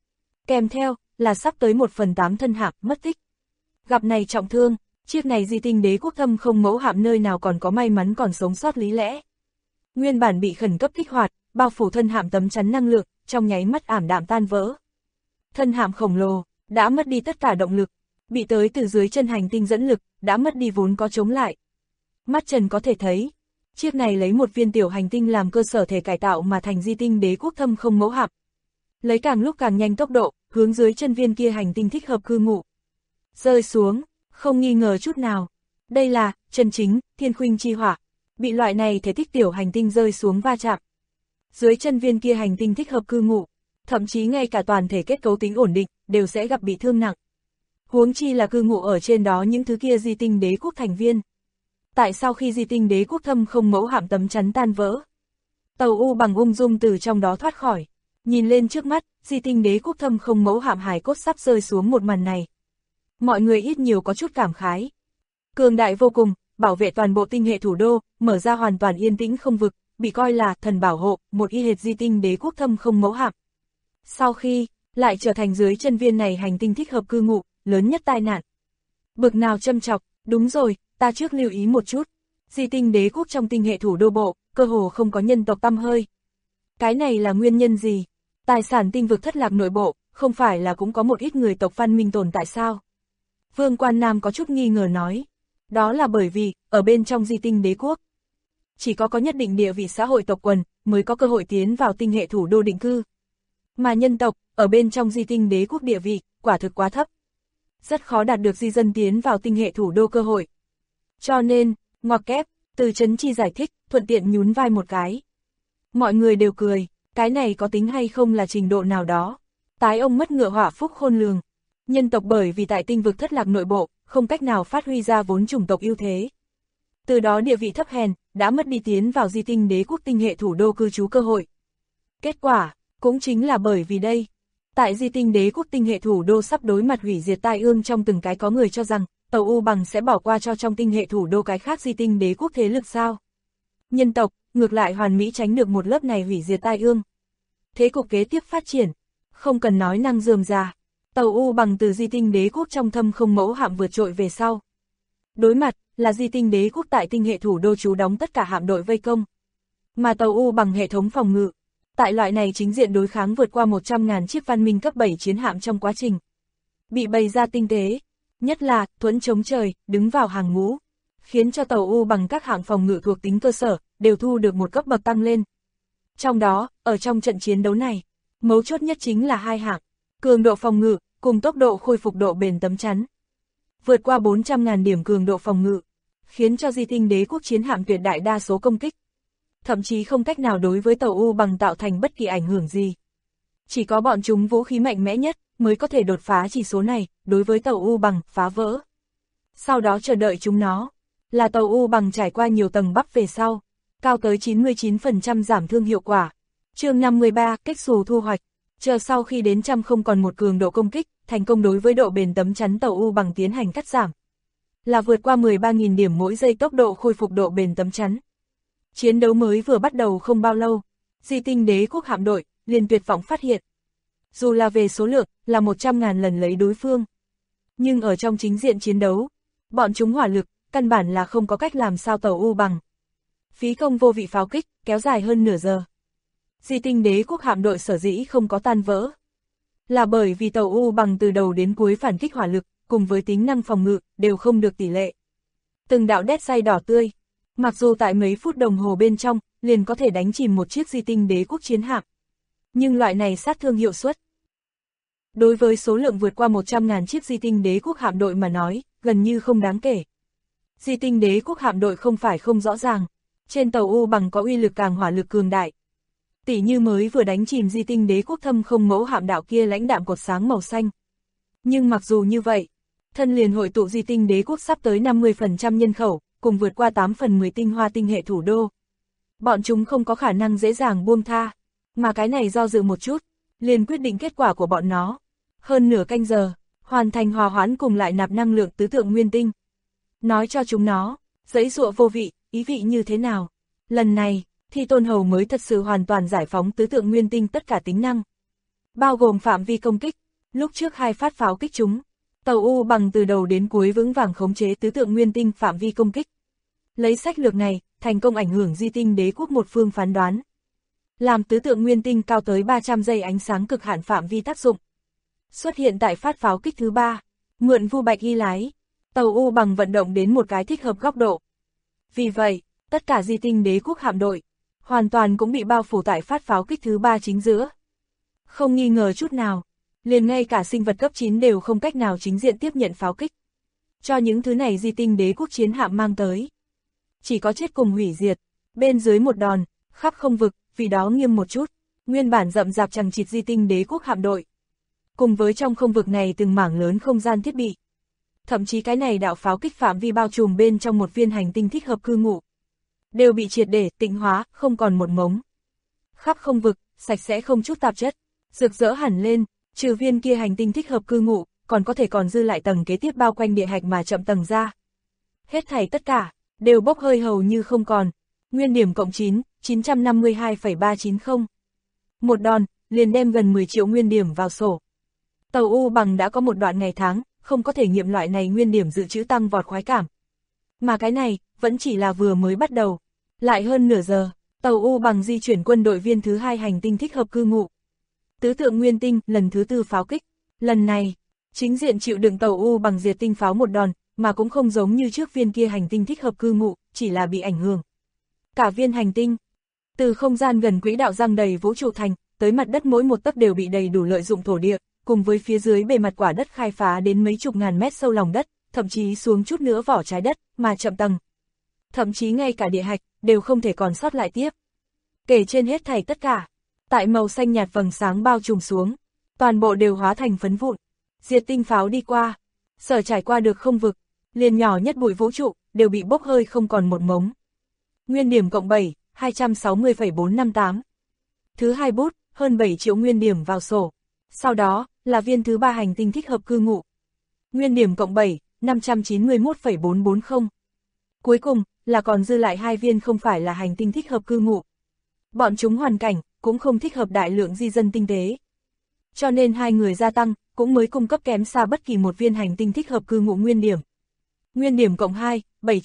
Kèm theo, là sắp tới 1/8 thân hạm mất tích. Gặp này trọng thương, chiếc này di tinh đế quốc thâm không mẫu hạm nơi nào còn có may mắn còn sống sót lý lẽ. Nguyên bản bị khẩn cấp kích hoạt, bao phủ thân hạm tấm chắn năng lượng, trong nháy mắt ảm đạm tan vỡ. Thân hạm khổng lồ, đã mất đi tất cả động lực, bị tới từ dưới chân hành tinh dẫn lực, đã mất đi vốn có chống lại. Mắt Trần có thể thấy, chiếc này lấy một viên tiểu hành tinh làm cơ sở thể cải tạo mà thành di tinh đế quốc thâm không mẫu hạm. Lấy càng lúc càng nhanh tốc độ, hướng dưới chân viên kia hành tinh thích hợp cư ngụ. Rơi xuống, không nghi ngờ chút nào. Đây là, chân chính, thiên khuynh chi hỏa. Bị loại này thể tích tiểu hành tinh rơi xuống va chạm. Dưới chân viên kia hành tinh thích hợp cư ngụ, thậm chí ngay cả toàn thể kết cấu tính ổn định, đều sẽ gặp bị thương nặng. Huống chi là cư ngụ ở trên đó những thứ kia di tinh đế quốc thành viên. Tại sao khi di tinh đế quốc thâm không mẫu hạm tấm chắn tan vỡ, tàu U bằng ung dung từ trong đó thoát khỏi, nhìn lên trước mắt, di tinh đế quốc thâm không mẫu hạm hài cốt sắp rơi xuống một màn này. Mọi người ít nhiều có chút cảm khái. Cường đại vô cùng, bảo vệ toàn bộ tinh hệ thủ đô, mở ra hoàn toàn yên tĩnh không vực, bị coi là thần bảo hộ, một y hệt di tinh đế quốc thâm không mẫu hạm. Sau khi, lại trở thành dưới chân viên này hành tinh thích hợp cư ngụ, lớn nhất tai nạn. Bực nào châm chọc, đúng rồi, ta trước lưu ý một chút. Di tinh đế quốc trong tinh hệ thủ đô bộ, cơ hồ không có nhân tộc tăm hơi. Cái này là nguyên nhân gì? Tài sản tinh vực thất lạc nội bộ, không phải là cũng có một ít người tộc văn minh tồn tại sao? Vương Quan Nam có chút nghi ngờ nói. Đó là bởi vì, ở bên trong di tinh đế quốc, chỉ có nhất định địa vị xã hội tộc quần, mới có cơ hội tiến vào tinh hệ thủ đô định cư. Mà nhân tộc, ở bên trong di tinh đế quốc địa vị, quả thực quá thấp. Rất khó đạt được di dân tiến vào tinh hệ thủ đô cơ hội. Cho nên, ngoặc kép, Từ Chấn Chi giải thích, thuận tiện nhún vai một cái. Mọi người đều cười, cái này có tính hay không là trình độ nào đó. Tái ông mất ngựa hỏa phúc khôn lường. Nhân tộc bởi vì tại tinh vực thất lạc nội bộ, không cách nào phát huy ra vốn chủng tộc ưu thế. Từ đó địa vị thấp hèn, đã mất đi tiến vào di tinh đế quốc tinh hệ thủ đô cư trú cơ hội. Kết quả, cũng chính là bởi vì đây. Tại di tinh đế quốc tinh hệ thủ đô sắp đối mặt hủy diệt tai ương trong từng cái có người cho rằng, tàu U bằng sẽ bỏ qua cho trong tinh hệ thủ đô cái khác di tinh đế quốc thế lực sao. Nhân tộc, ngược lại hoàn mỹ tránh được một lớp này hủy diệt tai ương. Thế cục kế tiếp phát triển, không cần nói năng rườm rà. Tàu U bằng từ di tinh đế quốc trong thâm không mẫu hạm vượt trội về sau. Đối mặt, là di tinh đế quốc tại tinh hệ thủ đô trú đóng tất cả hạm đội vây công. Mà tàu U bằng hệ thống phòng ngự, tại loại này chính diện đối kháng vượt qua 100.000 chiếc văn minh cấp 7 chiến hạm trong quá trình. Bị bày ra tinh tế, nhất là thuẫn chống trời, đứng vào hàng ngũ, khiến cho tàu U bằng các hạng phòng ngự thuộc tính cơ sở, đều thu được một cấp bậc tăng lên. Trong đó, ở trong trận chiến đấu này, mấu chốt nhất chính là hai hạng, cường độ phòng ngự, cùng tốc độ khôi phục độ bền tấm chắn. Vượt qua 400.000 điểm cường độ phòng ngự, khiến cho di tinh đế quốc chiến hạm tuyệt đại đa số công kích. Thậm chí không cách nào đối với tàu U bằng tạo thành bất kỳ ảnh hưởng gì. Chỉ có bọn chúng vũ khí mạnh mẽ nhất, mới có thể đột phá chỉ số này, đối với tàu U bằng, phá vỡ. Sau đó chờ đợi chúng nó, là tàu U bằng trải qua nhiều tầng bắp về sau, cao tới 99% giảm thương hiệu quả. Chương 53, kích xù thu hoạch. Chờ sau khi đến trăm không còn một cường độ công kích, thành công đối với độ bền tấm chắn tàu U bằng tiến hành cắt giảm. Là vượt qua 13.000 điểm mỗi giây tốc độ khôi phục độ bền tấm chắn. Chiến đấu mới vừa bắt đầu không bao lâu, di tinh đế quốc hạm đội, liền tuyệt vọng phát hiện. Dù là về số lượng, là 100.000 lần lấy đối phương. Nhưng ở trong chính diện chiến đấu, bọn chúng hỏa lực, căn bản là không có cách làm sao tàu U bằng. Phí công vô vị pháo kích, kéo dài hơn nửa giờ. Di tinh đế quốc hạm đội sở dĩ không có tan vỡ. Là bởi vì tàu U bằng từ đầu đến cuối phản kích hỏa lực, cùng với tính năng phòng ngự, đều không được tỷ lệ. Từng đạo đét say đỏ tươi, mặc dù tại mấy phút đồng hồ bên trong, liền có thể đánh chìm một chiếc di tinh đế quốc chiến hạm. Nhưng loại này sát thương hiệu suất. Đối với số lượng vượt qua 100.000 chiếc di tinh đế quốc hạm đội mà nói, gần như không đáng kể. Di tinh đế quốc hạm đội không phải không rõ ràng, trên tàu U bằng có uy lực càng hỏa lực cường đại. Tỷ như mới vừa đánh chìm di tinh đế quốc thâm không mẫu hạm đạo kia lãnh đạm cột sáng màu xanh. Nhưng mặc dù như vậy, thân liền hội tụ di tinh đế quốc sắp tới 50% nhân khẩu, cùng vượt qua 8/10 tinh hoa tinh hệ thủ đô. Bọn chúng không có khả năng dễ dàng buông tha, mà cái này do dự một chút, liền quyết định kết quả của bọn nó. Hơn nửa canh giờ, hoàn thành hòa hoãn cùng lại nạp năng lượng tứ tượng nguyên tinh. Nói cho chúng nó, giãy giụa vô vị, ý vị như thế nào. Lần này, Thi Tôn Hầu mới thật sự hoàn toàn giải phóng tứ tượng nguyên tinh tất cả tính năng. Bao gồm phạm vi công kích, Lúc trước 2 phát pháo kích chúng, tàu U bằng từ đầu đến cuối vững vàng khống chế tứ tượng nguyên tinh phạm vi công kích. Lấy sách lược này, thành công ảnh hưởng di tinh đế quốc một phương phán đoán. Làm tứ tượng nguyên tinh cao tới 300 giây ánh sáng cực hạn phạm vi tác dụng. Xuất hiện tại phát pháo kích thứ 3, mượn Vu Bạch Y lái, tàu U bằng vận động đến một cái thích hợp góc độ. Vì vậy, tất cả di tinh đế quốc hạm đội, hoàn toàn cũng bị bao phủ tại phát pháo kích thứ 3 chính giữa. Không nghi ngờ chút nào, liền ngay cả sinh vật cấp 9 đều không cách nào chính diện tiếp nhận pháo kích. Cho những thứ này di tinh đế quốc chiến hạm mang tới. Chỉ có chết cùng hủy diệt, bên dưới một đòn, khắp không vực, vì đó nghiêm một chút, nguyên bản rậm rạp chằng chịt di tinh đế quốc hạm đội. Cùng với trong không vực này từng mảng lớn không gian thiết bị. Thậm chí cái này đạo pháo kích phạm vi bao trùm bên trong một viên hành tinh thích hợp cư ngụ. Đều bị triệt để tịnh hóa, không còn một mống. Khắp không vực, sạch sẽ không chút tạp chất, rực rỡ hẳn lên, trừ viên kia hành tinh thích hợp cư ngụ, còn có thể còn dư lại tầng kế tiếp bao quanh địa hạch mà chậm tầng ra. Hết thảy tất cả, đều bốc hơi hầu như không còn. Nguyên điểm cộng 9, 952,390. Một đòn, liền đem gần 10 triệu nguyên điểm vào sổ. Tàu U bằng đã có một đoạn ngày tháng, không có thể nghiệm loại này nguyên điểm dự trữ tăng vọt khoái cảm. Mà cái này, vẫn chỉ là vừa mới bắt đầu. Lại hơn nửa giờ, tàu U bằng di chuyển quân đội viên thứ 2 hành tinh thích hợp cư ngụ. Tứ tượng nguyên tinh, lần thứ 4 pháo kích. Lần này, chính diện chịu đựng tàu U bằng diệt tinh pháo một đòn, mà cũng không giống như trước viên kia hành tinh thích hợp cư ngụ, chỉ là bị ảnh hưởng. Cả viên hành tinh, từ không gian gần quỹ đạo răng đầy vũ trụ thành, tới mặt đất mỗi một tấc đều bị đầy đủ lợi dụng thổ địa, cùng với phía dưới bề mặt quả đất khai phá đến mấy chục ngàn mét sâu lòng đất, thậm chí xuống chút nữa vỏ trái đất, mà chậm tầng. Thậm chí ngay cả địa hạch, đều không thể còn sót lại tiếp. Kể trên hết thảy tất cả, tại màu xanh nhạt vầng sáng bao trùm xuống, toàn bộ đều hóa thành phấn vụn. Diệt tinh pháo đi qua, sở trải qua được không vực, liền nhỏ nhất bụi vũ trụ, đều bị bốc hơi không còn một mống. Nguyên điểm cộng 7, 260,458. Thứ 2 bút, hơn 7 triệu nguyên điểm vào sổ. Sau đó, là viên thứ 3 hành tinh thích hợp cư ngụ. Nguyên điểm cộng 7, 591,440. Cuối cùng, là còn dư lại 2 viên không phải là hành tinh thích hợp cư ngụ. Bọn chúng hoàn cảnh, cũng không thích hợp đại lượng di dân tinh tế. Cho nên 2 người gia tăng, cũng mới cung cấp kém xa bất kỳ một viên hành tinh thích hợp cư ngụ nguyên điểm. Nguyên điểm cộng 2,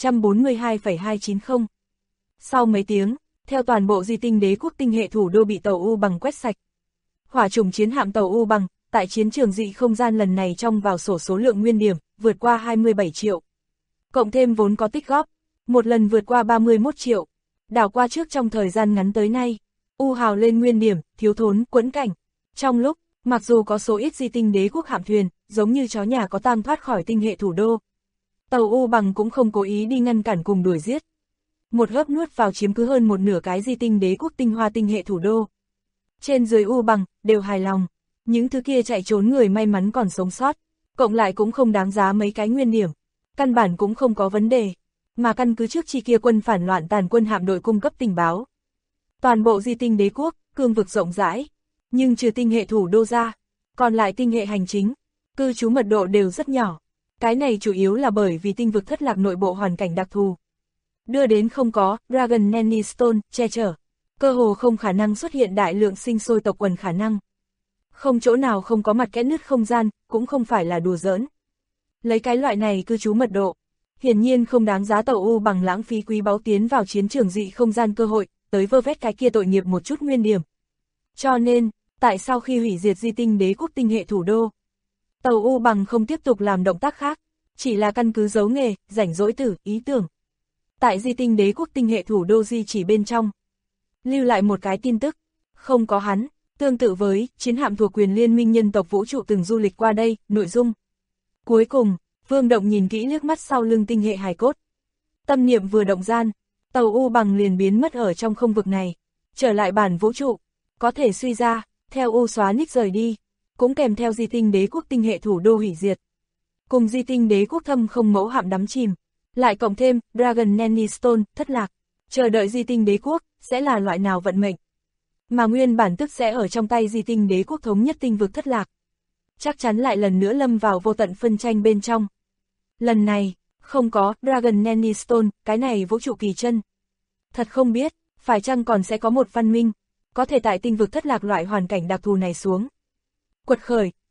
742,290. Sau mấy tiếng, theo toàn bộ di tinh đế quốc tinh hệ thủ đô bị tàu U bằng quét sạch. Hỏa chủng chiến hạm tàu U bằng, tại chiến trường dị không gian lần này trong vào sổ số lượng nguyên điểm, vượt qua 27 triệu. Cộng thêm vốn có tích góp, một lần vượt qua 31 triệu. Đảo qua trước trong thời gian ngắn tới nay, U hào lên nguyên điểm, thiếu thốn, quẫn cảnh. Trong lúc, mặc dù có số ít di tinh đế quốc hạm thuyền, giống như chó nhà có tang thoát khỏi tinh hệ thủ đô. Tàu U bằng cũng không cố ý đi ngăn cản cùng đuổi giết. Một hớp nuốt vào chiếm cứ hơn một nửa cái di tinh đế quốc tinh hoa tinh hệ thủ đô. Trên dưới U bằng, đều hài lòng. Những thứ kia chạy trốn người may mắn còn sống sót, cộng lại cũng không đáng giá mấy cái nguyên điểm. Căn bản cũng không có vấn đề. Mà căn cứ trước chi kia quân phản loạn tàn quân hạm đội cung cấp tình báo. Toàn bộ di tinh đế quốc, cương vực rộng rãi. Nhưng trừ tinh hệ thủ đô ra, còn lại tinh hệ hành chính, cư trú mật độ đều rất nhỏ. Cái này chủ yếu là bởi vì tinh vực thất lạc nội bộ hoàn cảnh đặc thù. Đưa đến không có Dragon Nanny Stone che chở, cơ hồ không khả năng xuất hiện đại lượng sinh sôi tộc quần khả năng. Không chỗ nào không có mặt kẽ nứt không gian, cũng không phải là đùa giỡn. Lấy cái loại này cư trú mật độ, hiển nhiên không đáng giá tàu U bằng lãng phí quý báu tiến vào chiến trường dị không gian cơ hội, tới vơ vét cái kia tội nghiệp một chút nguyên điểm. Cho nên, tại sao khi hủy diệt di tinh đế quốc tinh hệ thủ đô, tàu U bằng không tiếp tục làm động tác khác, chỉ là căn cứ giấu nghề, rảnh rỗi tử, ý tưởng. Tại di tinh đế quốc tinh hệ thủ đô di chỉ bên trong, lưu lại một cái tin tức, không có hắn, tương tự với chiến hạm thuộc quyền liên minh nhân tộc vũ trụ từng du lịch qua đây, nội dung. Cuối cùng, Vương Động nhìn kỹ liếc mắt sau lưng tinh hệ hài cốt. Tâm niệm vừa động gian, tàu U bằng liền biến mất ở trong không vực này, trở lại bản vũ trụ, có thể suy ra, theo U xóa nick rời đi, cũng kèm theo di tinh đế quốc tinh hệ thủ đô hủy diệt. Cùng di tinh đế quốc thâm không mẫu hạm đắm chìm, lại cộng thêm Dragon Nanny Stone thất lạc, chờ đợi di tinh đế quốc sẽ là loại nào vận mệnh. Mà nguyên bản tức sẽ ở trong tay di tinh đế quốc thống nhất tinh vực thất lạc. Chắc chắn lại lần nữa lâm vào vô tận phân tranh bên trong. Lần này, không có Dragon Nanny Stone, cái này vũ trụ kỳ chân. Thật không biết, phải chăng còn sẽ có một văn minh, có thể tại tinh vực thất lạc loại hoàn cảnh đặc thù này xuống. Quật khởi,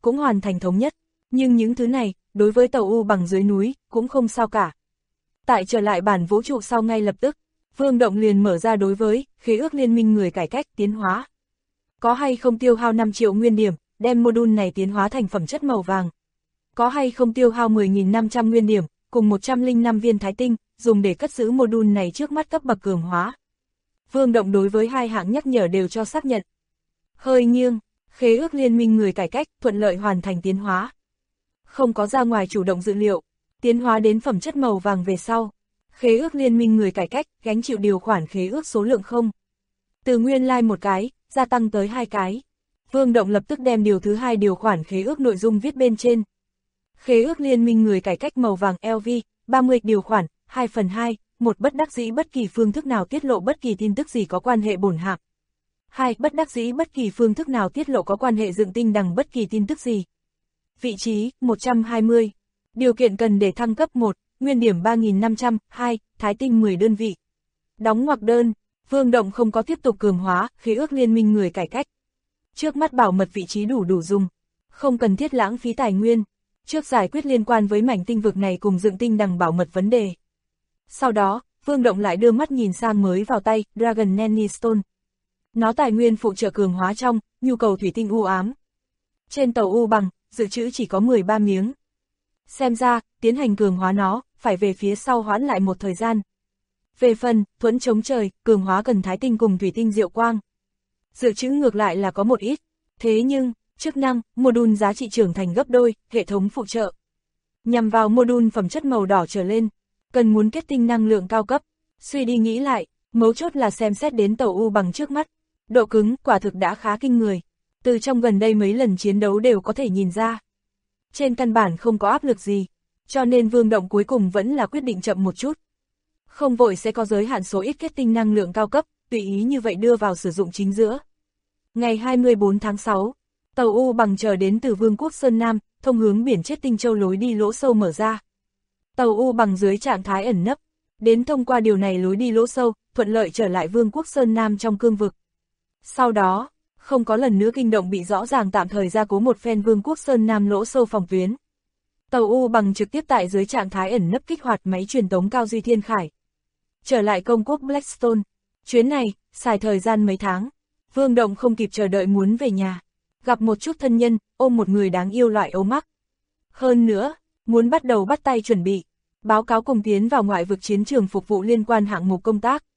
cũng hoàn thành thống nhất. Nhưng những thứ này, đối với tàu U bằng dưới núi, cũng không sao cả. Tại trở lại bản vũ trụ sau ngay lập tức, Vương Động liền mở ra đối với khế ước liên minh người cải cách tiến hóa. Có hay không tiêu hao 5 triệu nguyên điểm, đem module này tiến hóa thành phẩm chất màu vàng. Có hay không tiêu hao 10.500 nguyên điểm, cùng 105 viên thái tinh, dùng để cất giữ module này trước mắt cấp bậc cường hóa. Vương Động đối với hai hạng nhắc nhở đều cho xác nhận. Hơi nghiêng, khế ước liên minh người cải cách thuận lợi hoàn thành tiến hóa. Không có ra ngoài chủ động dự liệu, tiến hóa đến phẩm chất màu vàng về sau. Khế ước liên minh người cải cách gánh chịu điều khoản khế ước số lượng 0. Từ nguyên lai một cái, gia tăng tới 2 cái. Vương Động lập tức đem điều thứ 2 điều khoản khế ước nội dung viết bên trên. Khế ước liên minh người cải cách màu vàng LV, 30 điều khoản, 2/2, 1 bất đắc dĩ bất kỳ phương thức nào tiết lộ bất kỳ tin tức gì có quan hệ bổn hạng. 2. Bất đắc dĩ bất kỳ phương thức nào tiết lộ có quan hệ dựng tinh đằng bất kỳ tin tức gì. Vị trí, 120. Điều kiện cần để thăng cấp 1, nguyên điểm 3.500, 2, thái tinh 10 đơn vị. Đóng ngoặc đơn, Vương Động không có tiếp tục cường hóa, khế ước liên minh người cải cách. Trước mắt bảo mật vị trí đủ dùng, không cần thiết lãng phí tài nguyên. Trước giải quyết liên quan với mảnh tinh vực này cùng dựng tinh đằng bảo mật vấn đề. Sau đó, Vương Động lại đưa mắt nhìn sang mới vào tay, Dragon Nanny Stone. Nó tài nguyên phụ trợ cường hóa trong, nhu cầu thủy tinh u ám. Trên tàu U bằng, dự trữ chỉ có 13 miếng. Xem ra, tiến hành cường hóa nó, phải về phía sau hoãn lại một thời gian. Về phần, thuẫn chống trời, cường hóa cần thái tinh cùng thủy tinh diệu quang. Dự trữ ngược lại là có một ít. Thế nhưng, chức năng, module giá trị trưởng thành gấp đôi, hệ thống phụ trợ. Nhằm vào module phẩm chất màu đỏ trở lên, cần muốn kết tinh năng lượng cao cấp. Suy đi nghĩ lại, mấu chốt là xem xét đến tàu U bằng trước mắt. Độ cứng quả thực đã khá kinh người. Từ trong gần đây mấy lần chiến đấu đều có thể nhìn ra. Trên căn bản không có áp lực gì, cho nên Vương Động cuối cùng vẫn là quyết định chậm một chút. Không vội sẽ có giới hạn số ít kết tinh năng lượng cao cấp, tùy ý như vậy đưa vào sử dụng chính giữa. Ngày 24 tháng 6, tàu U bằng chờ đến từ Vương quốc Sơn Nam, thông hướng biển chết Tinh Châu lối đi lỗ sâu mở ra. Tàu U bằng dưới trạng thái ẩn nấp, đến thông qua điều này lối đi lỗ sâu, thuận lợi trở lại Vương quốc Sơn Nam trong cương vực. Sau đó, không có lần nữa kinh động bị rõ ràng tạm thời gia cố một phen Vương quốc Sơn Nam lỗ sâu phòng tuyến. Tàu U bằng trực tiếp tại dưới trạng thái ẩn nấp kích hoạt máy truyền tống cao duy thiên khải. Trở lại công quốc Blackstone, chuyến này, xài thời gian mấy tháng, Vương Động không kịp chờ đợi muốn về nhà, gặp một chút thân nhân, ôm một người đáng yêu loại ấu mắc. Hơn nữa, muốn bắt đầu bắt tay chuẩn bị, báo cáo cùng tiến vào ngoại vực chiến trường phục vụ liên quan hạng mục công tác.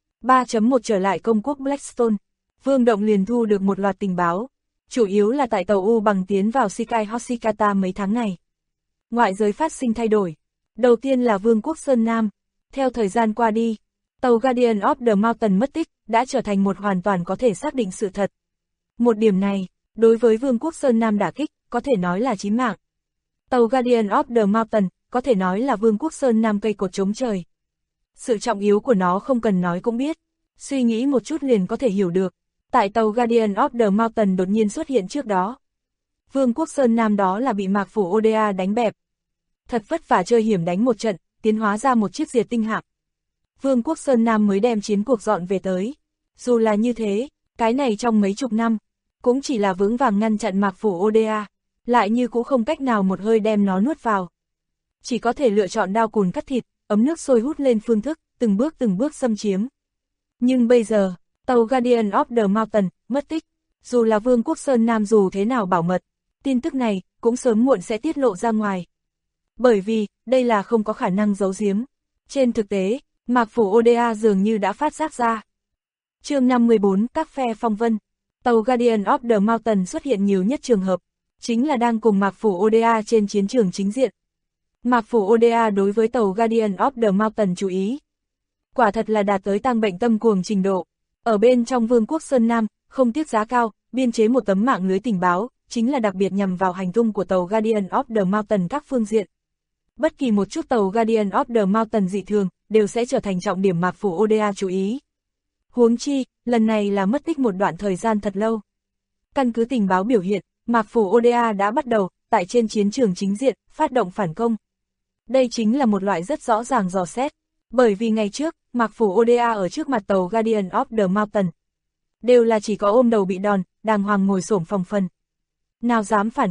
3.1 trở lại công quốc Blackstone, Vương Động liền thu được một loạt tình báo, chủ yếu là tại tàu U bằng tiến vào Shikai Hoshikata mấy tháng này. Ngoại giới phát sinh thay đổi, đầu tiên là Vương quốc Sơn Nam, theo thời gian qua đi, tàu Guardian of the Mountain mất tích, đã trở thành một hoàn toàn có thể xác định sự thật. Một điểm này, đối với Vương quốc Sơn Nam đả kích, có thể nói là chí mạng. Tàu Guardian of the Mountain, có thể nói là Vương quốc Sơn Nam cây cột chống trời. Sự trọng yếu của nó không cần nói cũng biết, suy nghĩ một chút liền có thể hiểu được. Tại tàu Guardian of the Mountain đột nhiên xuất hiện trước đó, Vương quốc Sơn Nam đó là bị Mạc Phủ Oda đánh bẹp. Thật vất vả chơi hiểm đánh một trận, tiến hóa ra một chiếc diệt tinh hạm. Vương quốc Sơn Nam mới đem chiến cuộc dọn về tới. Dù là như thế, cái này trong mấy chục năm, cũng chỉ là vững vàng ngăn chặn Mạc Phủ Oda, lại như cũng không cách nào một hơi đem nó nuốt vào. Chỉ có thể lựa chọn đao cùn cắt thịt, ấm nước sôi hút lên phương thức, từng bước xâm chiếm. Nhưng bây giờ, tàu Guardian of the Mountain, mất tích. Dù là Vương quốc Sơn Nam dù thế nào bảo mật, tin tức này cũng sớm muộn sẽ tiết lộ ra ngoài. Bởi vì, đây là không có khả năng giấu giếm. Trên thực tế, Mạc Phủ Oda dường như đã phát giác ra. Chương 54, các phe phong vân. Tàu Guardian of the Mountain xuất hiện nhiều nhất trường hợp, chính là đang cùng Mạc Phủ Oda trên chiến trường chính diện. Mạc Phủ Oda đối với tàu Guardian of the Mountain chú ý. Quả thật là đạt tới tăng bệnh tâm cuồng trình độ. Ở bên trong Vương quốc Sơn Nam, không tiếc giá cao, biên chế một tấm mạng lưới tình báo, chính là đặc biệt nhằm vào hành tung của tàu Guardian of the Mountain các phương diện. Bất kỳ một chút tàu Guardian of the Mountain dị thường, đều sẽ trở thành trọng điểm Mạc Phủ Oda chú ý. Huống chi, lần này là mất tích một đoạn thời gian thật lâu. Căn cứ tình báo biểu hiện, Mạc Phủ Oda đã bắt đầu, tại trên chiến trường chính diện, phát động phản công. Đây chính là một loại rất rõ ràng dò xét, bởi vì ngày trước, Mạc Phủ Oda ở trước mặt tàu Guardian of the Mountain, đều là chỉ có ôm đầu bị đòn, đàng hoàng ngồi xổm phòng phần. Nào dám phản kích,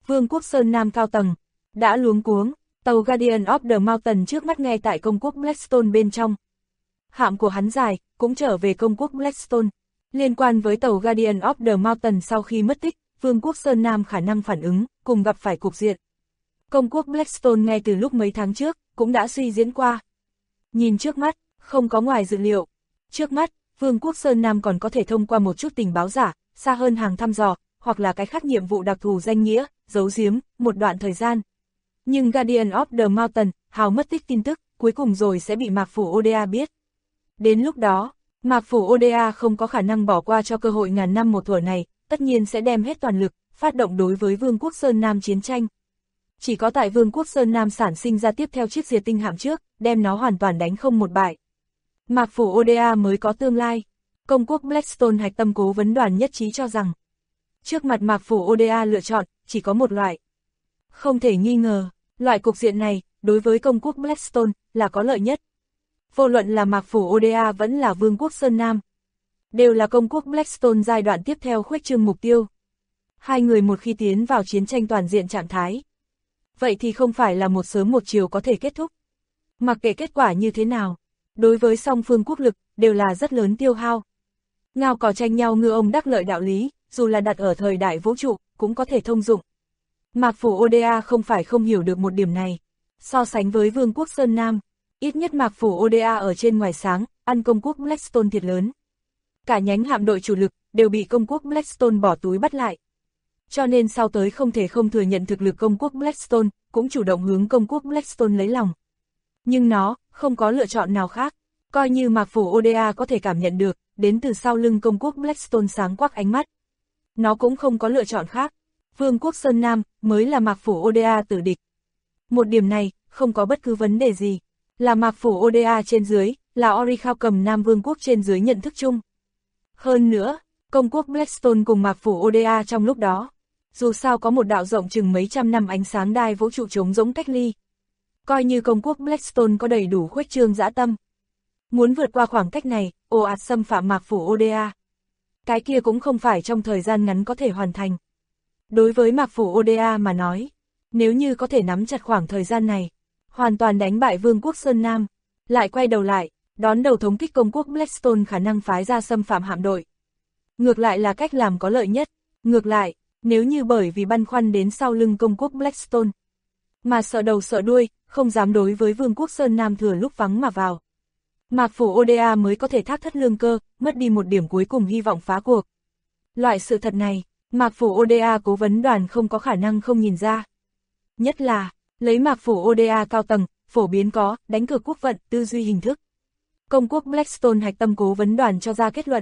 Vương quốc Sơn Nam cao tầng đã luống cuống, tàu Guardian of the Mountain trước mắt ngay tại công quốc Blackstone bên trong. Hạm của hắn dài, cũng trở về công quốc Blackstone. Liên quan với tàu Guardian of the Mountain sau khi mất tích, Vương quốc Sơn Nam khả năng phản ứng, cùng gặp phải cục diện. Công quốc Blackstone ngay từ lúc mấy tháng trước, cũng đã suy diễn qua. Nhìn trước mắt, không có ngoài dự liệu. Trước mắt, Vương quốc Sơn Nam còn có thể thông qua một chút tình báo giả, xa hơn hàng thăm dò, hoặc là cái khác nhiệm vụ đặc thù danh nghĩa, giấu giếm, một đoạn thời gian. Nhưng Guardian of the Mountain, hào mất tích tin tức, cuối cùng rồi sẽ bị Mạc Phủ Oda biết. Đến lúc đó, Mạc Phủ Oda không có khả năng bỏ qua cho cơ hội ngàn năm một thuở này, tất nhiên sẽ đem hết toàn lực, phát động đối với Vương quốc Sơn Nam chiến tranh. Chỉ có tại Vương quốc Sơn Nam sản sinh ra tiếp theo chiếc diệt tinh hạm trước, đem nó hoàn toàn đánh không một bại. Mạc Phủ Oda mới có tương lai. Công quốc Blackstone hạch tâm cố vấn đoàn nhất trí cho rằng, trước mặt Mạc Phủ Oda lựa chọn, chỉ có một loại. Không thể nghi ngờ, loại cục diện này, đối với công quốc Blackstone, là có lợi nhất. Vô luận là Mạc Phủ Oda vẫn là Vương quốc Sơn Nam, đều là công quốc Blackstone giai đoạn tiếp theo khuếch trương mục tiêu. Hai người một khi tiến vào chiến tranh toàn diện trạng thái, vậy thì không phải là một sớm một chiều có thể kết thúc. Mặc kệ kết quả như thế nào, đối với song phương quốc lực, đều là rất lớn tiêu hao. Ngao cò tranh nhau ngư ông đắc lợi đạo lý, dù là đặt ở thời đại vũ trụ, cũng có thể thông dụng. Mạc Phủ Oda không phải không hiểu được một điểm này. So sánh với Vương quốc Sơn Nam, ít nhất Mạc Phủ Oda ở trên ngoài sáng, ăn công quốc Blackstone thiệt lớn. Cả nhánh hạm đội chủ lực, đều bị công quốc Blackstone bỏ túi bắt lại. Cho nên sau tới không thể không thừa nhận thực lực công quốc Blackstone, cũng chủ động hướng công quốc Blackstone lấy lòng. Nhưng nó, không có lựa chọn nào khác. Coi như Mạc Phủ Oda có thể cảm nhận được, đến từ sau lưng công quốc Blackstone sáng quắc ánh mắt. Nó cũng không có lựa chọn khác. Vương quốc Sơn Nam, mới là Mạc Phủ Oda tử địch. Một điểm này, không có bất cứ vấn đề gì. Là Mạc Phủ Oda trên dưới, là Orichalcum cầm Nam Vương quốc trên dưới nhận thức chung. Hơn nữa, công quốc Blackstone cùng Mạc Phủ Oda trong lúc đó, dù sao có một đạo rộng chừng mấy trăm năm ánh sáng đai vũ trụ trống rỗng cách ly. Coi như công quốc Blackstone có đầy đủ khuếch trương dã tâm. Muốn vượt qua khoảng cách này, ồ ạt xâm phạm Mạc Phủ Oda. Cái kia cũng không phải trong thời gian ngắn có thể hoàn thành. Đối với Mạc Phủ Oda mà nói, nếu như có thể nắm chặt khoảng thời gian này, hoàn toàn đánh bại Vương quốc Sơn Nam, lại quay đầu lại, đón đầu thống kích công quốc Blackstone khả năng phái ra xâm phạm hạm đội. Ngược lại là cách làm có lợi nhất. Ngược lại, nếu như bởi vì băn khoăn đến sau lưng công quốc Blackstone, mà sợ đầu sợ đuôi, không dám đối với Vương quốc Sơn Nam thừa lúc vắng mà vào, Mạc Phủ Oda mới có thể thác thất lương cơ, mất đi một điểm cuối cùng hy vọng phá cuộc. Loại sự thật này, Mạc Phủ Oda cố vấn đoàn không có khả năng không nhìn ra. Nhất là, lấy Mạc Phủ Oda cao tầng, phổ biến có, đánh cược quốc vận, tư duy hình thức. Công quốc Blackstone hạch tâm cố vấn đoàn cho ra kết luận,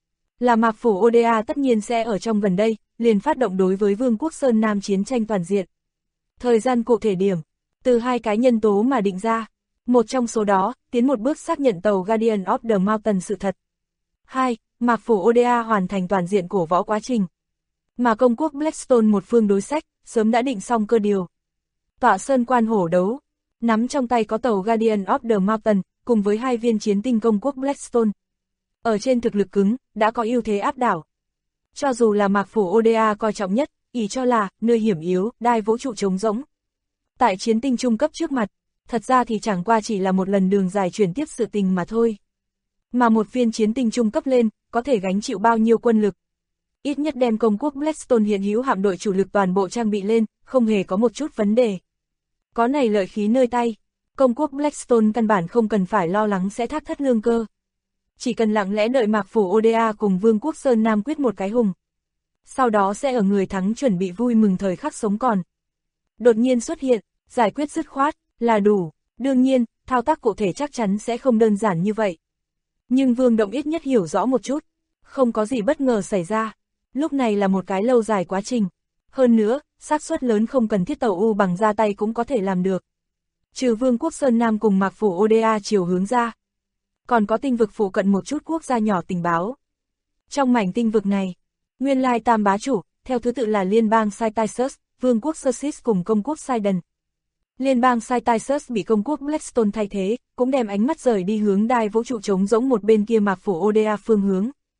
là Mạc Phủ Oda tất nhiên sẽ ở trong gần đây, liền phát động đối với Vương quốc Sơn Nam chiến tranh toàn diện. Thời gian cụ thể điểm, từ hai cái nhân tố mà định ra. Một trong số đó, tiến một bước xác nhận tàu Guardian of the Mountain sự thật. 2. Mạc Phủ Oda hoàn thành toàn diện cổ võ quá trình. Mà công quốc Blackstone một phương đối sách, sớm đã định xong cơ điều. Tọa sơn quan hổ đấu, nắm trong tay có tàu Guardian of the Mountain, cùng với hai viên chiến tinh công quốc Blackstone. Ở trên thực lực cứng, đã có ưu thế áp đảo. Cho dù là Mạc Phủ Oda coi trọng nhất, ý cho là, nơi hiểm yếu, đai vũ trụ trống rỗng. Tại chiến tinh trung cấp trước mặt, thật ra thì chẳng qua chỉ là một lần đường dài chuyển tiếp sự tình mà thôi. Mà một viên chiến tinh trung cấp lên, có thể gánh chịu bao nhiêu quân lực. Ít nhất đem công quốc Blackstone hiện hữu hạm đội chủ lực toàn bộ trang bị lên, không hề có một chút vấn đề. Có này lợi khí nơi tay, công quốc Blackstone căn bản không cần phải lo lắng sẽ thác thất lương cơ. Chỉ cần lặng lẽ đợi Mạc Phủ Oda cùng Vương quốc Sơn Nam quyết một cái hùng. Sau đó sẽ ở người thắng chuẩn bị vui mừng thời khắc sống còn. Đột nhiên xuất hiện, giải quyết dứt khoát, là đủ. Đương nhiên, thao tác cụ thể chắc chắn sẽ không đơn giản như vậy. Nhưng Vương Động ít nhất hiểu rõ một chút. Không có gì bất ngờ xảy ra. Lúc này là một cái lâu dài quá trình. Hơn nữa, xác suất lớn không cần thiết tàu U bằng ra tay cũng có thể làm được. Trừ Vương quốc Sơn Nam cùng Mạc Phủ Oda chiều hướng ra. Còn có tinh vực phụ cận một chút quốc gia nhỏ tình báo. Trong mảnh tinh vực này, nguyên lai tam bá chủ, theo thứ tự là Liên bang Cytisus, Vương quốc Xerxes cùng công quốc Sidon. Liên bang Cytisus bị công quốc Blackstone thay thế, cũng đem ánh mắt rời đi hướng đai vũ trụ trống rỗng một bên kia Mạc Phủ Oda phương hướng.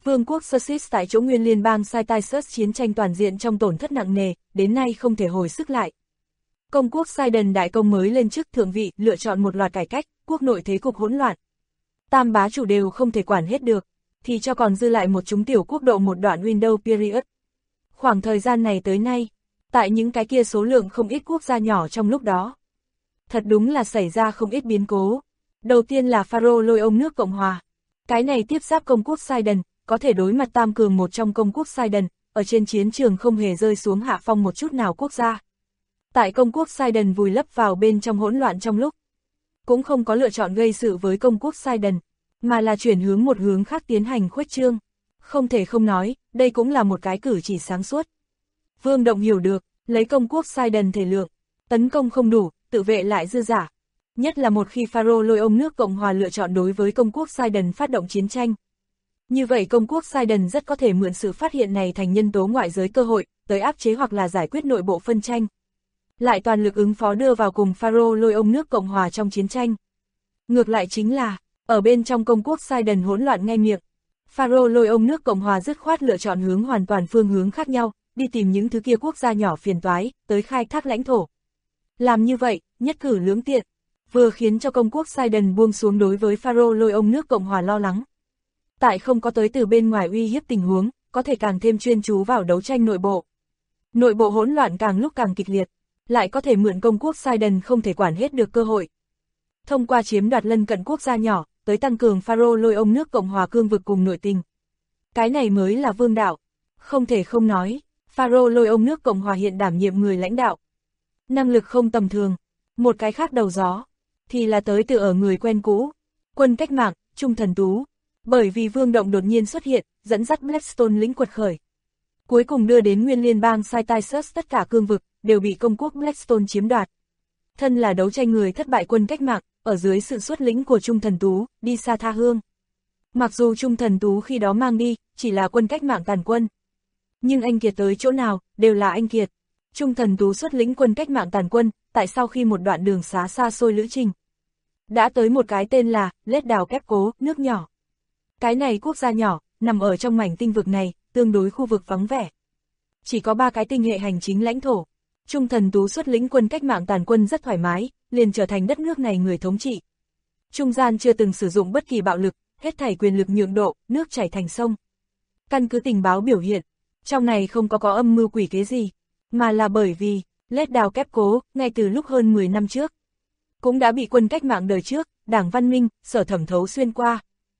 Vương quốc Sussex tại chỗ nguyên liên bang Cytisus chiến tranh toàn diện trong tổn thất nặng nề, đến nay không thể hồi sức lại. Công quốc Sidon đại công mới lên chức thượng vị, lựa chọn một loạt cải cách, quốc nội thế cục hỗn loạn. Tam bá chủ đều không thể quản hết được, thì cho còn dư lại một chúng tiểu quốc độ một đoạn window period. Khoảng thời gian này tới nay, tại những cái kia số lượng không ít quốc gia nhỏ trong lúc đó. Thật đúng là xảy ra không ít biến cố. Đầu tiên là Pharaoh lôi ông nước Cộng Hòa. Cái này tiếp giáp công quốc Sidon, có thể đối mặt tam cường một trong công quốc Sidon, ở trên chiến trường không hề rơi xuống hạ phong một chút nào quốc gia. Tại công quốc Sidon vùi lấp vào bên trong hỗn loạn trong lúc, cũng không có lựa chọn gây sự với công quốc Sidon, mà là chuyển hướng một hướng khác tiến hành khuếch trương. Không thể không nói, đây cũng là một cái cử chỉ sáng suốt. Vương Động hiểu được, lấy công quốc Sidon thể lượng, tấn công không đủ, tự vệ lại dư giả. Nhất là một khi Pharaoh lôi ông nước Cộng Hòa lựa chọn đối với công quốc Sidon phát động chiến tranh. Như vậy công quốc Sidon rất có thể mượn sự phát hiện này thành nhân tố ngoại giới cơ hội, tới áp chế hoặc là giải quyết nội bộ phân tranh. Lại toàn lực ứng phó đưa vào cùng Pharaoh lôi ông nước Cộng Hòa trong chiến tranh. Ngược lại chính là, ở bên trong công quốc Sidon hỗn loạn ngay miệng, Pharaoh lôi ông nước Cộng Hòa dứt khoát lựa chọn hướng hoàn toàn phương hướng khác nhau, đi tìm những thứ kia quốc gia nhỏ phiền toái, tới khai thác lãnh thổ. Làm như vậy, nhất cử lưỡng tiện, vừa khiến cho công quốc Sidon buông xuống đối với Pharaoh lôi ông nước Cộng Hòa lo lắng. Tại không có tới từ bên ngoài uy hiếp tình huống, có thể càng thêm chuyên chú vào đấu tranh nội bộ. Nội bộ hỗn loạn càng lúc càng kịch liệt, lại có thể mượn công quốc Sidon không thể quản hết được cơ hội. Thông qua chiếm đoạt lân cận quốc gia nhỏ, tới tăng cường Pharaoh lôi ông nước Cộng Hòa cương vực cùng nội tình. Cái này mới là vương đạo. Không thể không nói, Pharaoh lôi ông nước Cộng Hòa hiện đảm nhiệm người lãnh đạo. Năng lực không tầm thường. Một cái khác đầu gió, thì là tới từ ở người quen cũ. Quân cách mạng, Trung Thần Tú. Bởi vì Vương Động đột nhiên xuất hiện, dẫn dắt Blackstone lĩnh quật khởi. Cuối cùng đưa đến nguyên liên bang Cytisus tất cả cương vực, đều bị công quốc Blackstone chiếm đoạt. Thân là đấu tranh người thất bại quân cách mạng, ở dưới sự xuất lĩnh của Trung Thần Tú, đi xa tha hương. Mặc dù Trung Thần Tú khi đó mang đi, chỉ là quân cách mạng tàn quân. Nhưng anh Kiệt tới chỗ nào, đều là anh Kiệt. Trung Thần Tú xuất lĩnh quân cách mạng tàn quân, tại sau khi một đoạn đường xá xa xôi lữ trình. Đã tới một cái tên là, Lết Đào Kép Cố, nước nhỏ. Cái này quốc gia nhỏ, nằm ở trong mảnh tinh vực này, tương đối khu vực vắng vẻ. Chỉ có 3 cái tinh hệ hành chính lãnh thổ. Trung Thần Tú xuất lĩnh quân cách mạng tàn quân rất thoải mái, liền trở thành đất nước này người thống trị. Trung gian chưa từng sử dụng bất kỳ bạo lực, hết thảy quyền lực nhượng độ, nước chảy thành sông. Căn cứ tình báo biểu hiện, trong này không có âm mưu quỷ kế gì, mà là bởi vì, Lết Đào Kép Cố, ngay từ lúc hơn 10 năm trước, cũng đã bị quân cách mạng đời trước, Đảng Văn Minh, Sở thẩm thấu xuyên qua.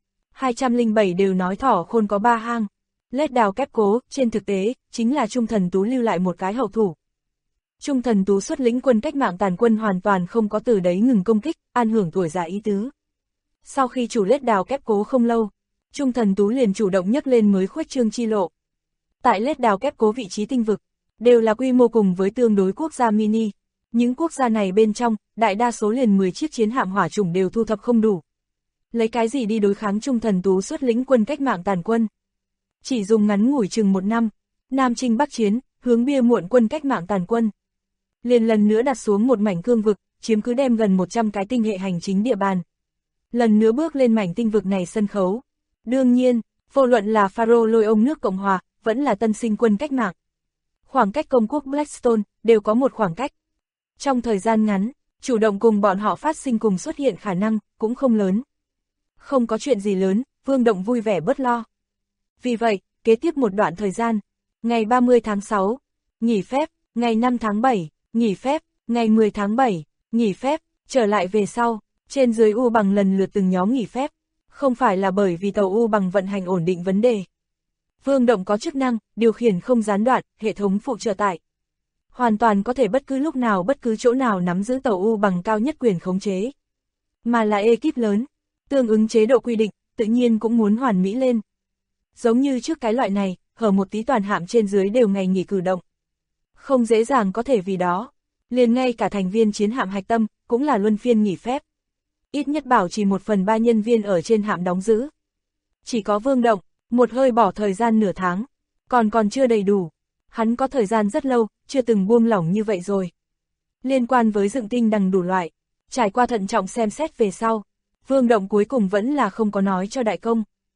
207 đều nói thỏ khôn có 3 hang. Lết Đào Kép Cố, trên thực tế, chính là Trung Thần Tú lưu lại một cái hậu thủ. Trung Thần Tú xuất lĩnh quân cách mạng tàn quân hoàn toàn không có từ đấy ngừng công kích, an hưởng tuổi già ý tứ. Sau khi chủ Lết Đào Kép Cố không lâu, Trung Thần Tú liền chủ động nhấc lên mới khuếch trương chi lộ. Tại Lết Đào Kép Cố vị trí tinh vực, đều là quy mô cùng với tương đối quốc gia mini. Những quốc gia này bên trong, đại đa số liền 10 chiếc chiến hạm hỏa chủng đều thu thập không đủ. Lấy cái gì đi đối kháng Trung Thần Tú xuất lĩnh quân cách mạng tàn quân? Chỉ dùng ngắn ngủi chừng 1 năm, Nam Chinh Bắc Chiến, hướng bia muộn quân cách mạng tàn quân. Liền lần nữa đặt xuống một mảnh cương vực, chiếm cứ đem gần 100 cái tinh hệ hành chính địa bàn. Lần nữa bước lên mảnh tinh vực này sân khấu. Đương nhiên, vô luận là Pharaoh lôi ông nước Cộng Hòa, vẫn là tân sinh quân cách mạng. Khoảng cách công quốc Blackstone, đều có một khoảng cách. Trong thời gian ngắn, chủ động cùng bọn họ phát sinh cùng xuất hiện khả năng, cũng không lớn. Không có chuyện gì lớn, Vương Động vui vẻ bớt lo. Vì vậy, kế tiếp một đoạn thời gian, ngày 30 tháng 6, nghỉ phép, ngày 5 tháng 7, nghỉ phép, ngày 10 tháng 7, nghỉ phép, trở lại về sau, trên dưới U bằng lần lượt từng nhóm nghỉ phép, không phải là bởi vì tàu U bằng vận hành ổn định vấn đề. Vương Động có chức năng, điều khiển không gián đoạn, hệ thống phụ trợ tải. Hoàn toàn có thể bất cứ lúc nào bất cứ chỗ nào nắm giữ tàu U bằng cao nhất quyền khống chế. Mà là ekip lớn, tương ứng chế độ quy định, tự nhiên cũng muốn hoàn mỹ lên. Giống như trước cái loại này, hở một tí toàn hạm trên dưới đều ngày nghỉ cử động. Không dễ dàng có thể vì đó, liền ngay cả thành viên chiến hạm hạch tâm, cũng là luân phiên nghỉ phép. Ít nhất bảo trì 1/3 nhân viên ở trên hạm đóng giữ. Chỉ có Vương Động, một hơi bỏ thời gian nửa tháng, còn chưa đầy đủ. Hắn có thời gian rất lâu, chưa từng buông lỏng như vậy rồi. Liên quan với dựng tinh đằng đủ loại, trải qua thận trọng xem xét về sau, Vương Động cuối cùng vẫn là không có nói cho đại công.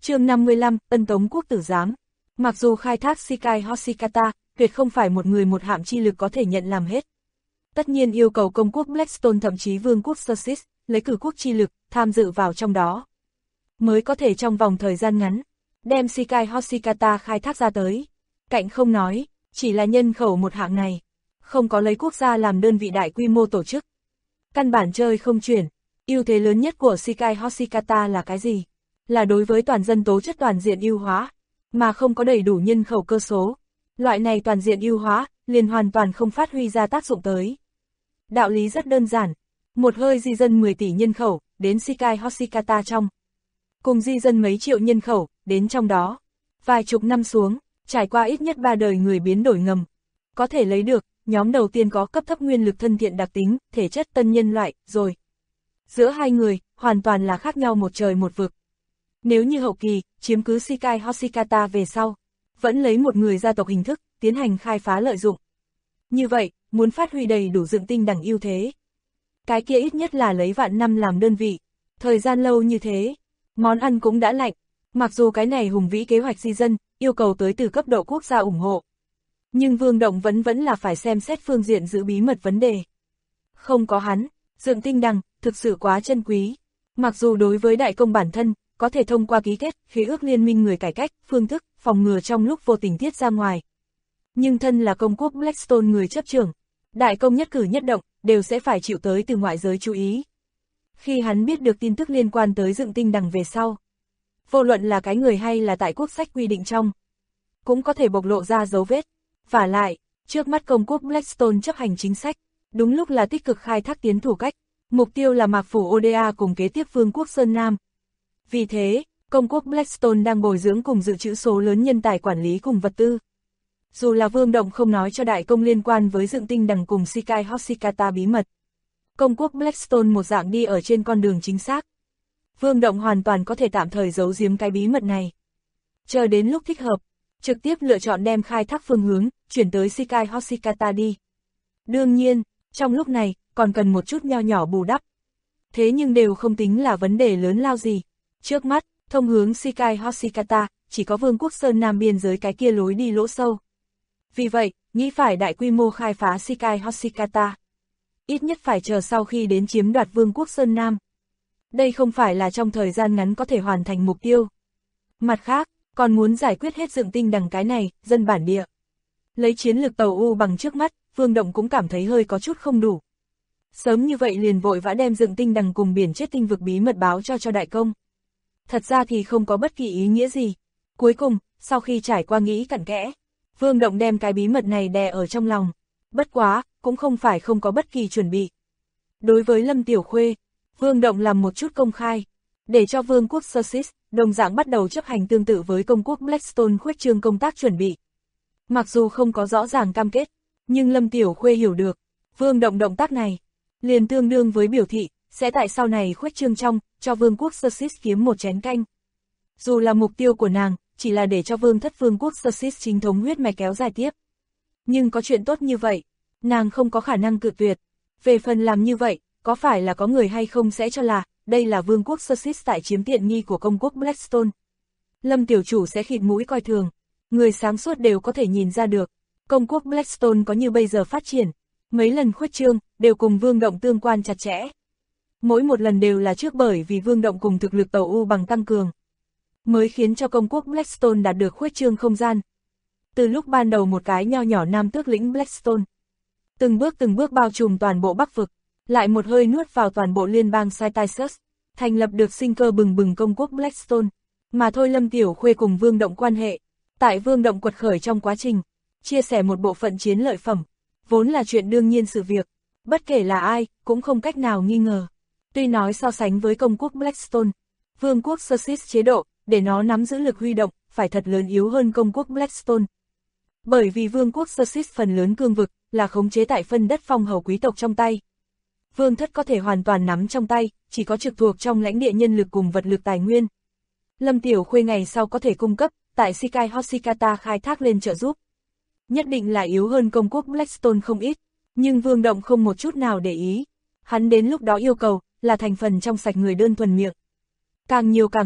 Chương 55, Ân Tống Quốc tử giám. Mặc dù khai thác Shikai Hoshikata, tuyệt không phải một người một hạm chi lực có thể nhận làm hết. Tất nhiên yêu cầu công quốc Blackstone thậm chí vương quốc Sussex, lấy cử quốc chi lực, tham dự vào trong đó. Mới có thể trong vòng thời gian ngắn, đem Shikai Hoshikata khai thác ra tới. Cạnh không nói, chỉ là nhân khẩu một hạng này, không có lấy quốc gia làm đơn vị đại quy mô tổ chức. Căn bản chơi không chuyển, ưu thế lớn nhất của Shikai Hoshikata là cái gì? Là đối với toàn dân tố chất toàn diện ưu hóa, mà không có đầy đủ nhân khẩu cơ số. Loại này toàn diện ưu hóa, liền hoàn toàn không phát huy ra tác dụng tới. Đạo lý rất đơn giản, một hơi di dân 10 tỷ nhân khẩu, đến Shikai Hoshikata trong. Cùng di dân mấy triệu nhân khẩu, đến trong đó. Vài chục năm xuống, trải qua ít nhất 3 đời người biến đổi ngầm. Có thể lấy được, nhóm đầu tiên có cấp thấp nguyên lực thân thiện đặc tính, thể chất tân nhân loại, rồi. Giữa hai người, hoàn toàn là khác nhau một trời một vực. Nếu như hậu kỳ, chiếm cứ Shikai Hoshikata về sau, vẫn lấy một người gia tộc hình thức, tiến hành khai phá lợi dụng. Như vậy, muốn phát huy đầy đủ dựng tinh đẳng ưu thế. Cái kia ít nhất là lấy vạn năm làm đơn vị. Thời gian lâu như thế, món ăn cũng đã lạnh. Mặc dù cái này hùng vĩ kế hoạch di dân, yêu cầu tới từ cấp độ quốc gia ủng hộ. Nhưng Vương Động vẫn là phải xem xét phương diện giữ bí mật vấn đề. Không có hắn, dựng tinh đẳng, thực sự quá chân quý. Mặc dù đối với đại công bản thân, có thể thông qua ký kết, khế ước liên minh người cải cách, phương thức, phòng ngừa trong lúc vô tình tiết ra ngoài. Nhưng thân là công quốc Blackstone người chấp trưởng, đại công nhất cử nhất động, đều sẽ phải chịu tới từ ngoại giới chú ý. Khi hắn biết được tin tức liên quan tới dựng tinh đằng về sau, vô luận là cái người hay là tại quốc sách quy định trong, cũng có thể bộc lộ ra dấu vết. Vả lại, trước mắt công quốc Blackstone chấp hành chính sách, đúng lúc là tích cực khai thác tiến thủ cách, mục tiêu là Mạc Phủ Oda cùng kế tiếp vương quốc Sơn Nam. Vì thế, công quốc Blackstone đang bồi dưỡng cùng dự trữ số lớn nhân tài quản lý cùng vật tư. Dù là Vương Động không nói cho đại công liên quan với dựng tinh đằng cùng Shikai Hoshikata bí mật, công quốc Blackstone một dạng đi ở trên con đường chính xác. Vương Động hoàn toàn có thể tạm thời giấu giếm cái bí mật này. Chờ đến lúc thích hợp, trực tiếp lựa chọn đem khai thác phương hướng, chuyển tới Shikai Hoshikata đi. Đương nhiên, trong lúc này, còn cần một chút nho nhỏ bù đắp. Thế nhưng đều không tính là vấn đề lớn lao gì. Trước mắt, thông hướng Shikai Hoshikata, chỉ có vương quốc Sơn Nam biên giới cái kia lối đi lỗ sâu. Vì vậy, nghĩ phải đại quy mô khai phá Shikai Hoshikata. Ít nhất phải chờ sau khi đến chiếm đoạt vương quốc Sơn Nam. Đây không phải là trong thời gian ngắn có thể hoàn thành mục tiêu. Mặt khác, còn muốn giải quyết hết dựng tinh đằng cái này, dân bản địa. Lấy chiến lược tàu U bằng trước mắt, Vương Động cũng cảm thấy hơi có chút không đủ. Sớm như vậy liền vội vã đem dựng tinh đằng cùng biển chết tinh vực bí mật báo cho đại công. Thật ra thì không có bất kỳ ý nghĩa gì. Cuối cùng, sau khi trải qua nghĩ cặn kẽ, Vương Động đem cái bí mật này đè ở trong lòng. Bất quá, cũng không phải không có bất kỳ chuẩn bị. Đối với Lâm Tiểu Khuê, Vương Động làm một chút công khai, để cho vương quốc Sussex, đồng dạng bắt đầu chấp hành tương tự với công quốc Blackstone khuếch trương công tác chuẩn bị. Mặc dù không có rõ ràng cam kết, nhưng Lâm Tiểu Khuê hiểu được, Vương Động động tác này, liền tương đương với biểu thị, sẽ tại sau này khuếch trương trong, cho vương quốc Sussex kiếm một chén canh. Dù là mục tiêu của nàng, chỉ là để cho vương thất vương quốc Sussex chính thống huyết mạch kéo dài tiếp. Nhưng có chuyện tốt như vậy, nàng không có khả năng cự tuyệt. Về phần làm như vậy, có phải là có người hay không sẽ cho là, đây là vương quốc Sussex tại chiếm tiện nghi của công quốc Blackstone. Lâm tiểu chủ sẽ khịt mũi coi thường. Người sáng suốt đều có thể nhìn ra được. Công quốc Blackstone có như bây giờ phát triển. Mấy lần khuếch trương, đều cùng Vương Động tương quan chặt chẽ. Mỗi một lần đều là trước bởi vì Vương Động cùng thực lực tàu U bằng tăng cường, mới khiến cho công quốc Blackstone đạt được khuếch trương không gian. Từ lúc ban đầu một cái nho nhỏ nam tước lĩnh Blackstone, từng bước bao trùm toàn bộ Bắc vực, lại một hơi nuốt vào toàn bộ liên bang Cytisus, thành lập được sinh cơ bừng bừng công quốc Blackstone. Mà thôi Lâm Tiểu Khuê cùng Vương Động quan hệ, tại Vương Động quật khởi trong quá trình, chia sẻ một bộ phận chiến lợi phẩm, vốn là chuyện đương nhiên sự việc, bất kể là ai, cũng không cách nào nghi ngờ. Tuy nói so sánh với công quốc Blackstone, vương quốc Sussex chế độ, để nó nắm giữ lực huy động, phải thật lớn yếu hơn công quốc Blackstone. Bởi vì vương quốc Sussex phần lớn cương vực, là khống chế tại phân đất phong hầu quý tộc trong tay. Vương thất có thể hoàn toàn nắm trong tay, chỉ có trực thuộc trong lãnh địa nhân lực cùng vật lực tài nguyên. Lâm Tiểu Khuê ngày sau có thể cung cấp, tại Shikai Hoshikata khai thác lên trợ giúp. Nhất định là yếu hơn công quốc Blackstone không ít, nhưng Vương Động không một chút nào để ý. Hắn đến lúc đó yêu cầu, là thành phần trong sạch người đơn thuần miệng. Càng nhiều càng tốt,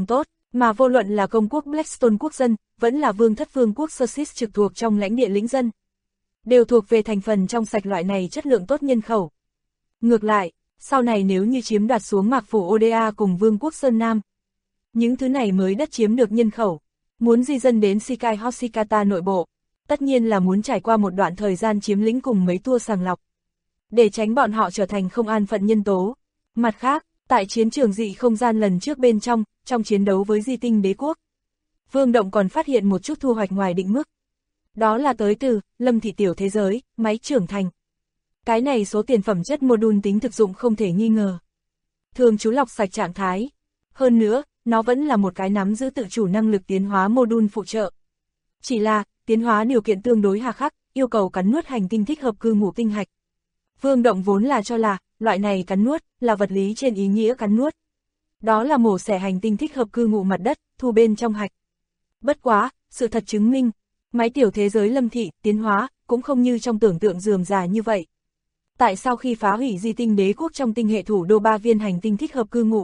Mà vô luận là công quốc Blackstone quốc dân, vẫn là vương thất vương quốc Sussex trực thuộc trong lãnh địa lĩnh dân, đều thuộc về thành phần trong sạch loại này chất lượng tốt nhân khẩu. Ngược lại, sau này nếu như chiếm đoạt xuống mạc phủ Oda cùng vương quốc Sơn Nam, những thứ này mới đất chiếm được nhân khẩu, muốn di dân đến Shikai Hoshikata nội bộ, tất nhiên là muốn trải qua một đoạn thời gian chiếm lĩnh cùng mấy tour sàng lọc, để tránh bọn họ trở thành không an phận nhân tố. Mặt khác, tại chiến trường dị không gian lần trước bên trong chiến đấu với di tinh đế quốc, Vương Động còn phát hiện một chút thu hoạch ngoài định mức. Đó là tới từ Lâm Thị tiểu thế giới, máy trưởng thành. Cái này số tiền phẩm chất module tính thực dụng không thể nghi ngờ. Thường chú lọc sạch trạng thái. Hơn nữa, nó vẫn là một cái nắm giữ tự chủ năng lực tiến hóa module phụ trợ. Chỉ là, tiến hóa điều kiện tương đối hà khắc, yêu cầu cắn nuốt hành tinh thích hợp cư ngụ tinh hạch. Vương Động vốn là cho là, loại này cắn nuốt, là vật lý trên ý nghĩa cắn nuốt. Đó là mổ xẻ hành tinh thích hợp cư ngụ mặt đất, thu bên trong hạch. Bất quá, sự thật chứng minh, máy tiểu thế giới Lâm Thị, tiến hóa, cũng không như trong tưởng tượng rườm rà như vậy. Tại sao khi phá hủy di tinh đế quốc trong tinh hệ thủ đô 3 viên hành tinh thích hợp cư ngụ,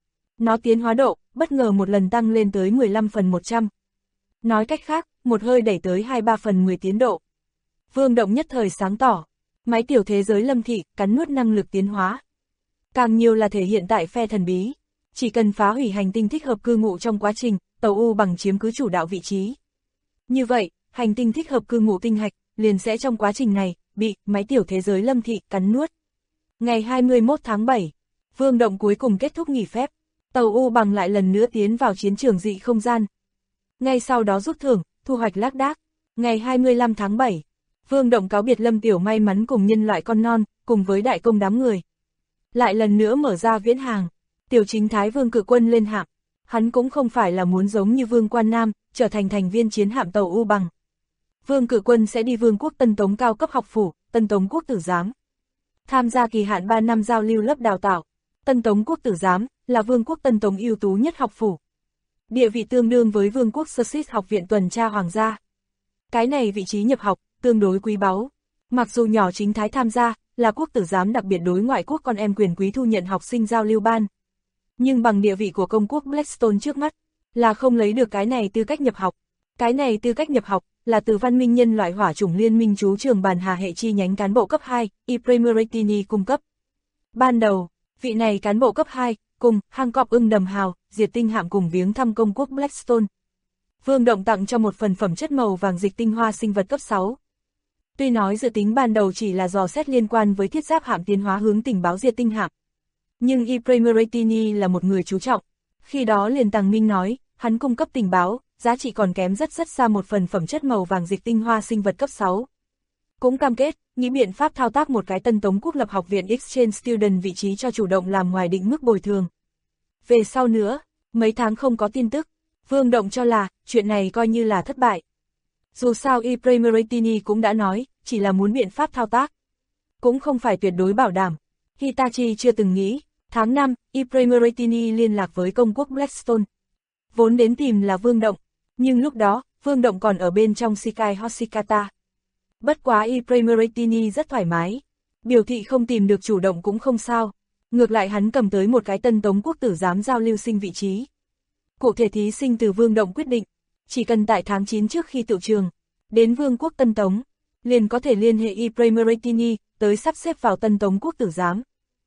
nó tiến hóa độ, bất ngờ một lần tăng lên tới 15/100. Nói cách khác, một hơi đẩy tới 23/10 tiến độ. Vương Động nhất thời sáng tỏ, máy tiểu thế giới Lâm Thị, cắn nuốt năng lực tiến hóa. Càng nhiều là thể hiện tại phe thần bí, chỉ cần phá hủy hành tinh thích hợp cư ngụ trong quá trình, tàu U bằng chiếm cứ chủ đạo vị trí. Như vậy, hành tinh thích hợp cư ngụ tinh hạch, liền sẽ trong quá trình này, bị máy tiểu thế giới Lâm Thị cắn nuốt. Ngày 21 tháng 7, Vương Động cuối cùng kết thúc nghỉ phép, tàu U bằng lại lần nữa tiến vào chiến trường dị không gian. Ngay sau đó rút thưởng, thu hoạch lác đác. Ngày 25 tháng 7, Vương Động cáo biệt Lâm Tiểu may mắn cùng nhân loại con non, cùng với đại công đám người. Lại lần nữa mở ra viễn hàng, Tiểu Chính Thái Vương cử quân lên hạm. Hắn cũng không phải là muốn giống như Vương Quan Nam, trở thành thành viên chiến hạm tàu U bằng. Vương cử quân sẽ đi Vương quốc Tân Tống cao cấp học phủ, Tân Tống quốc tử giám. Tham gia kỳ hạn 3 năm giao lưu lớp đào tạo. Tân Tống quốc tử giám là Vương quốc Tân Tống ưu tú nhất học phủ. Địa vị tương đương với Vương quốc Sussex học viện tuần tra hoàng gia. Cái này vị trí nhập học, tương đối quý báu. Mặc dù nhỏ Chính Thái tham gia, là quốc tử giám đặc biệt đối ngoại quốc con em quyền quý thu nhận học sinh giao lưu ban. Nhưng bằng địa vị của công quốc Blackstone trước mắt, là không lấy được cái này tư cách nhập học. Cái này tư cách nhập học, là từ văn minh nhân loại hỏa chủng liên minh trú trường Bàn Hà hệ chi nhánh cán bộ cấp 2, Ipremeretini cung cấp. Ban đầu, vị này cán bộ cấp 2, cùng hang cọp ưng đầm hào, diệt tinh hạm cùng viếng thăm công quốc Blackstone. Vương Động tặng cho một phần phẩm chất màu vàng dịch tinh hoa sinh vật cấp 6. Tuy nói dự tính ban đầu chỉ là dò xét liên quan với thiết giáp hạm tiến hóa hướng tình báo diệt tinh hạm, nhưng Ipremeretini là một người chú trọng. Khi đó liền Tàng Minh nói, hắn cung cấp tình báo, giá trị còn kém rất xa một phần phẩm chất màu vàng dịch tinh hoa sinh vật cấp 6. Cũng cam kết, nghĩ biện pháp thao tác một cái Tân Tống quốc lập học viện Exchange Student vị trí cho chủ động làm ngoài định mức bồi thường. Về sau nữa, mấy tháng không có tin tức, Vương Động cho là, chuyện này coi như là thất bại. Dù sao Ipremeretini cũng đã nói, chỉ là muốn biện pháp thao tác. Cũng không phải tuyệt đối bảo đảm. Hitachi chưa từng nghĩ, tháng 5, Ipremeretini liên lạc với công quốc Blackstone. Vốn đến tìm là Vương Động, nhưng lúc đó, Vương Động còn ở bên trong Shikai Hoshikata. Bất quá Ipremeretini rất thoải mái, biểu thị không tìm được chủ động cũng không sao. Ngược lại hắn cầm tới một cái Tân Tống quốc tử giám giao lưu sinh vị trí. Cụ thể thí sinh từ Vương Động quyết định, chỉ cần tại tháng 9 trước khi tựu trường, đến Vương quốc Tân Tống, liền có thể liên hệ Ipremeretini tới sắp xếp vào Tân Tống quốc tử giám.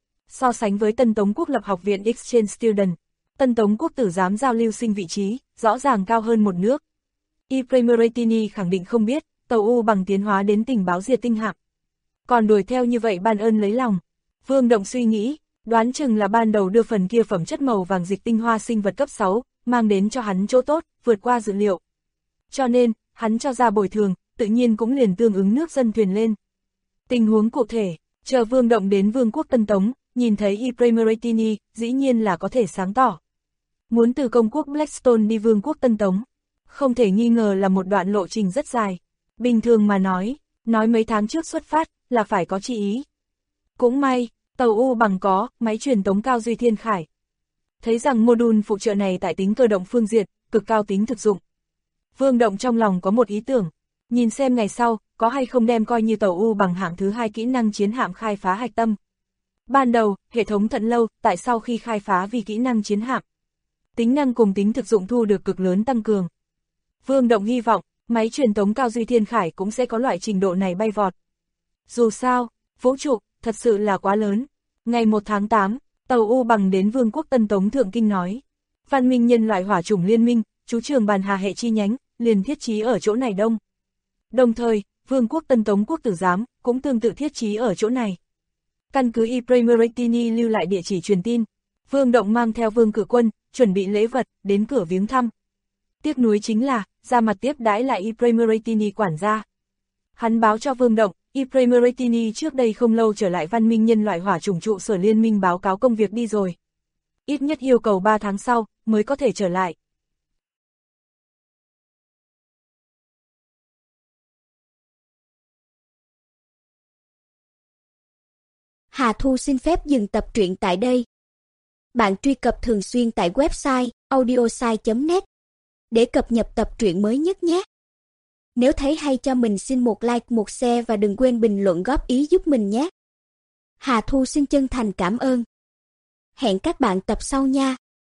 So sánh với Tân Tống quốc lập học viện Exchange Student, Tân Tống quốc tử giám giao lưu sinh vị trí, rõ ràng cao hơn một nước. Ipremeretini khẳng định không biết, tàu U bằng tiến hóa đến tình báo diệt tinh hạm. Còn đuổi theo như vậy ban ơn lấy lòng. Vương Động suy nghĩ, đoán chừng là ban đầu đưa phần kia phẩm chất màu vàng dịch tinh hoa sinh vật cấp 6, mang đến cho hắn chỗ tốt, vượt qua dự liệu. Cho nên, hắn cho ra bồi thường, tự nhiên cũng liền tương ứng nước dân thuyền lên. Tình huống cụ thể, chờ Vương Động đến Vương quốc Tân Tống, nhìn thấy Ipremeretini, dĩ nhiên là có thể sáng tỏ. Muốn từ công quốc Blackstone đi Vương quốc Tân Tống, không thể nghi ngờ là một đoạn lộ trình rất dài. Bình thường mà nói mấy tháng trước xuất phát, là phải có chi ý. Cũng may, tàu U bằng có, máy truyền tống cao duy thiên khải. Thấy rằng module phụ trợ này tại tính cơ động phương diện, cực cao tính thực dụng. Vương Động trong lòng có một ý tưởng, nhìn xem ngày sau, có hay không đem coi như tàu U bằng hạng thứ 2 kỹ năng chiến hạm khai phá hạch tâm. Ban đầu, hệ thống Thận Lâu, tại sau khi khai phá vì kỹ năng chiến hạm, tính năng cùng tính thực dụng thu được cực lớn tăng cường. Vương Động hy vọng, máy truyền tống Cao Duy Thiên Khải cũng sẽ có loại trình độ này bay vọt. Dù sao, vũ trụ, thật sự là quá lớn. Ngày 1 tháng 8, tàu U Bằng đến Vương quốc Tân Tống Thượng Kinh nói. Văn minh nhân loại hỏa chủng liên minh, chú trường bàn hà hệ chi nhánh, liền thiết trí ở chỗ này đông. Đồng thời, Vương quốc Tân Tống quốc tử giám, cũng tương tự thiết trí ở chỗ này. Căn cứ Ipremeretini lưu lại địa chỉ truyền tin, Vương Động mang theo Vương Cử Quân, chuẩn bị lễ vật, đến cửa viếng thăm. Tiếc nuối chính là, ra mặt tiếp đãi lại Ipremeretini quản gia. Hắn báo cho Vương Động, Ipremeretini trước đây không lâu trở lại văn minh nhân loại hỏa chủng trụ sở liên minh báo cáo công việc đi rồi. Ít nhất yêu cầu 3 tháng sau, mới có thể trở lại. Hà Thu xin phép dừng tập truyện tại đây. Bạn truy cập thường xuyên tại website audiosai.net để cập nhật tập truyện mới nhất nhé. Nếu thấy hay cho mình xin một like, một share và đừng quên bình luận góp ý giúp mình nhé. Hà Thu xin chân thành cảm ơn. Hẹn các bạn tập sau nha.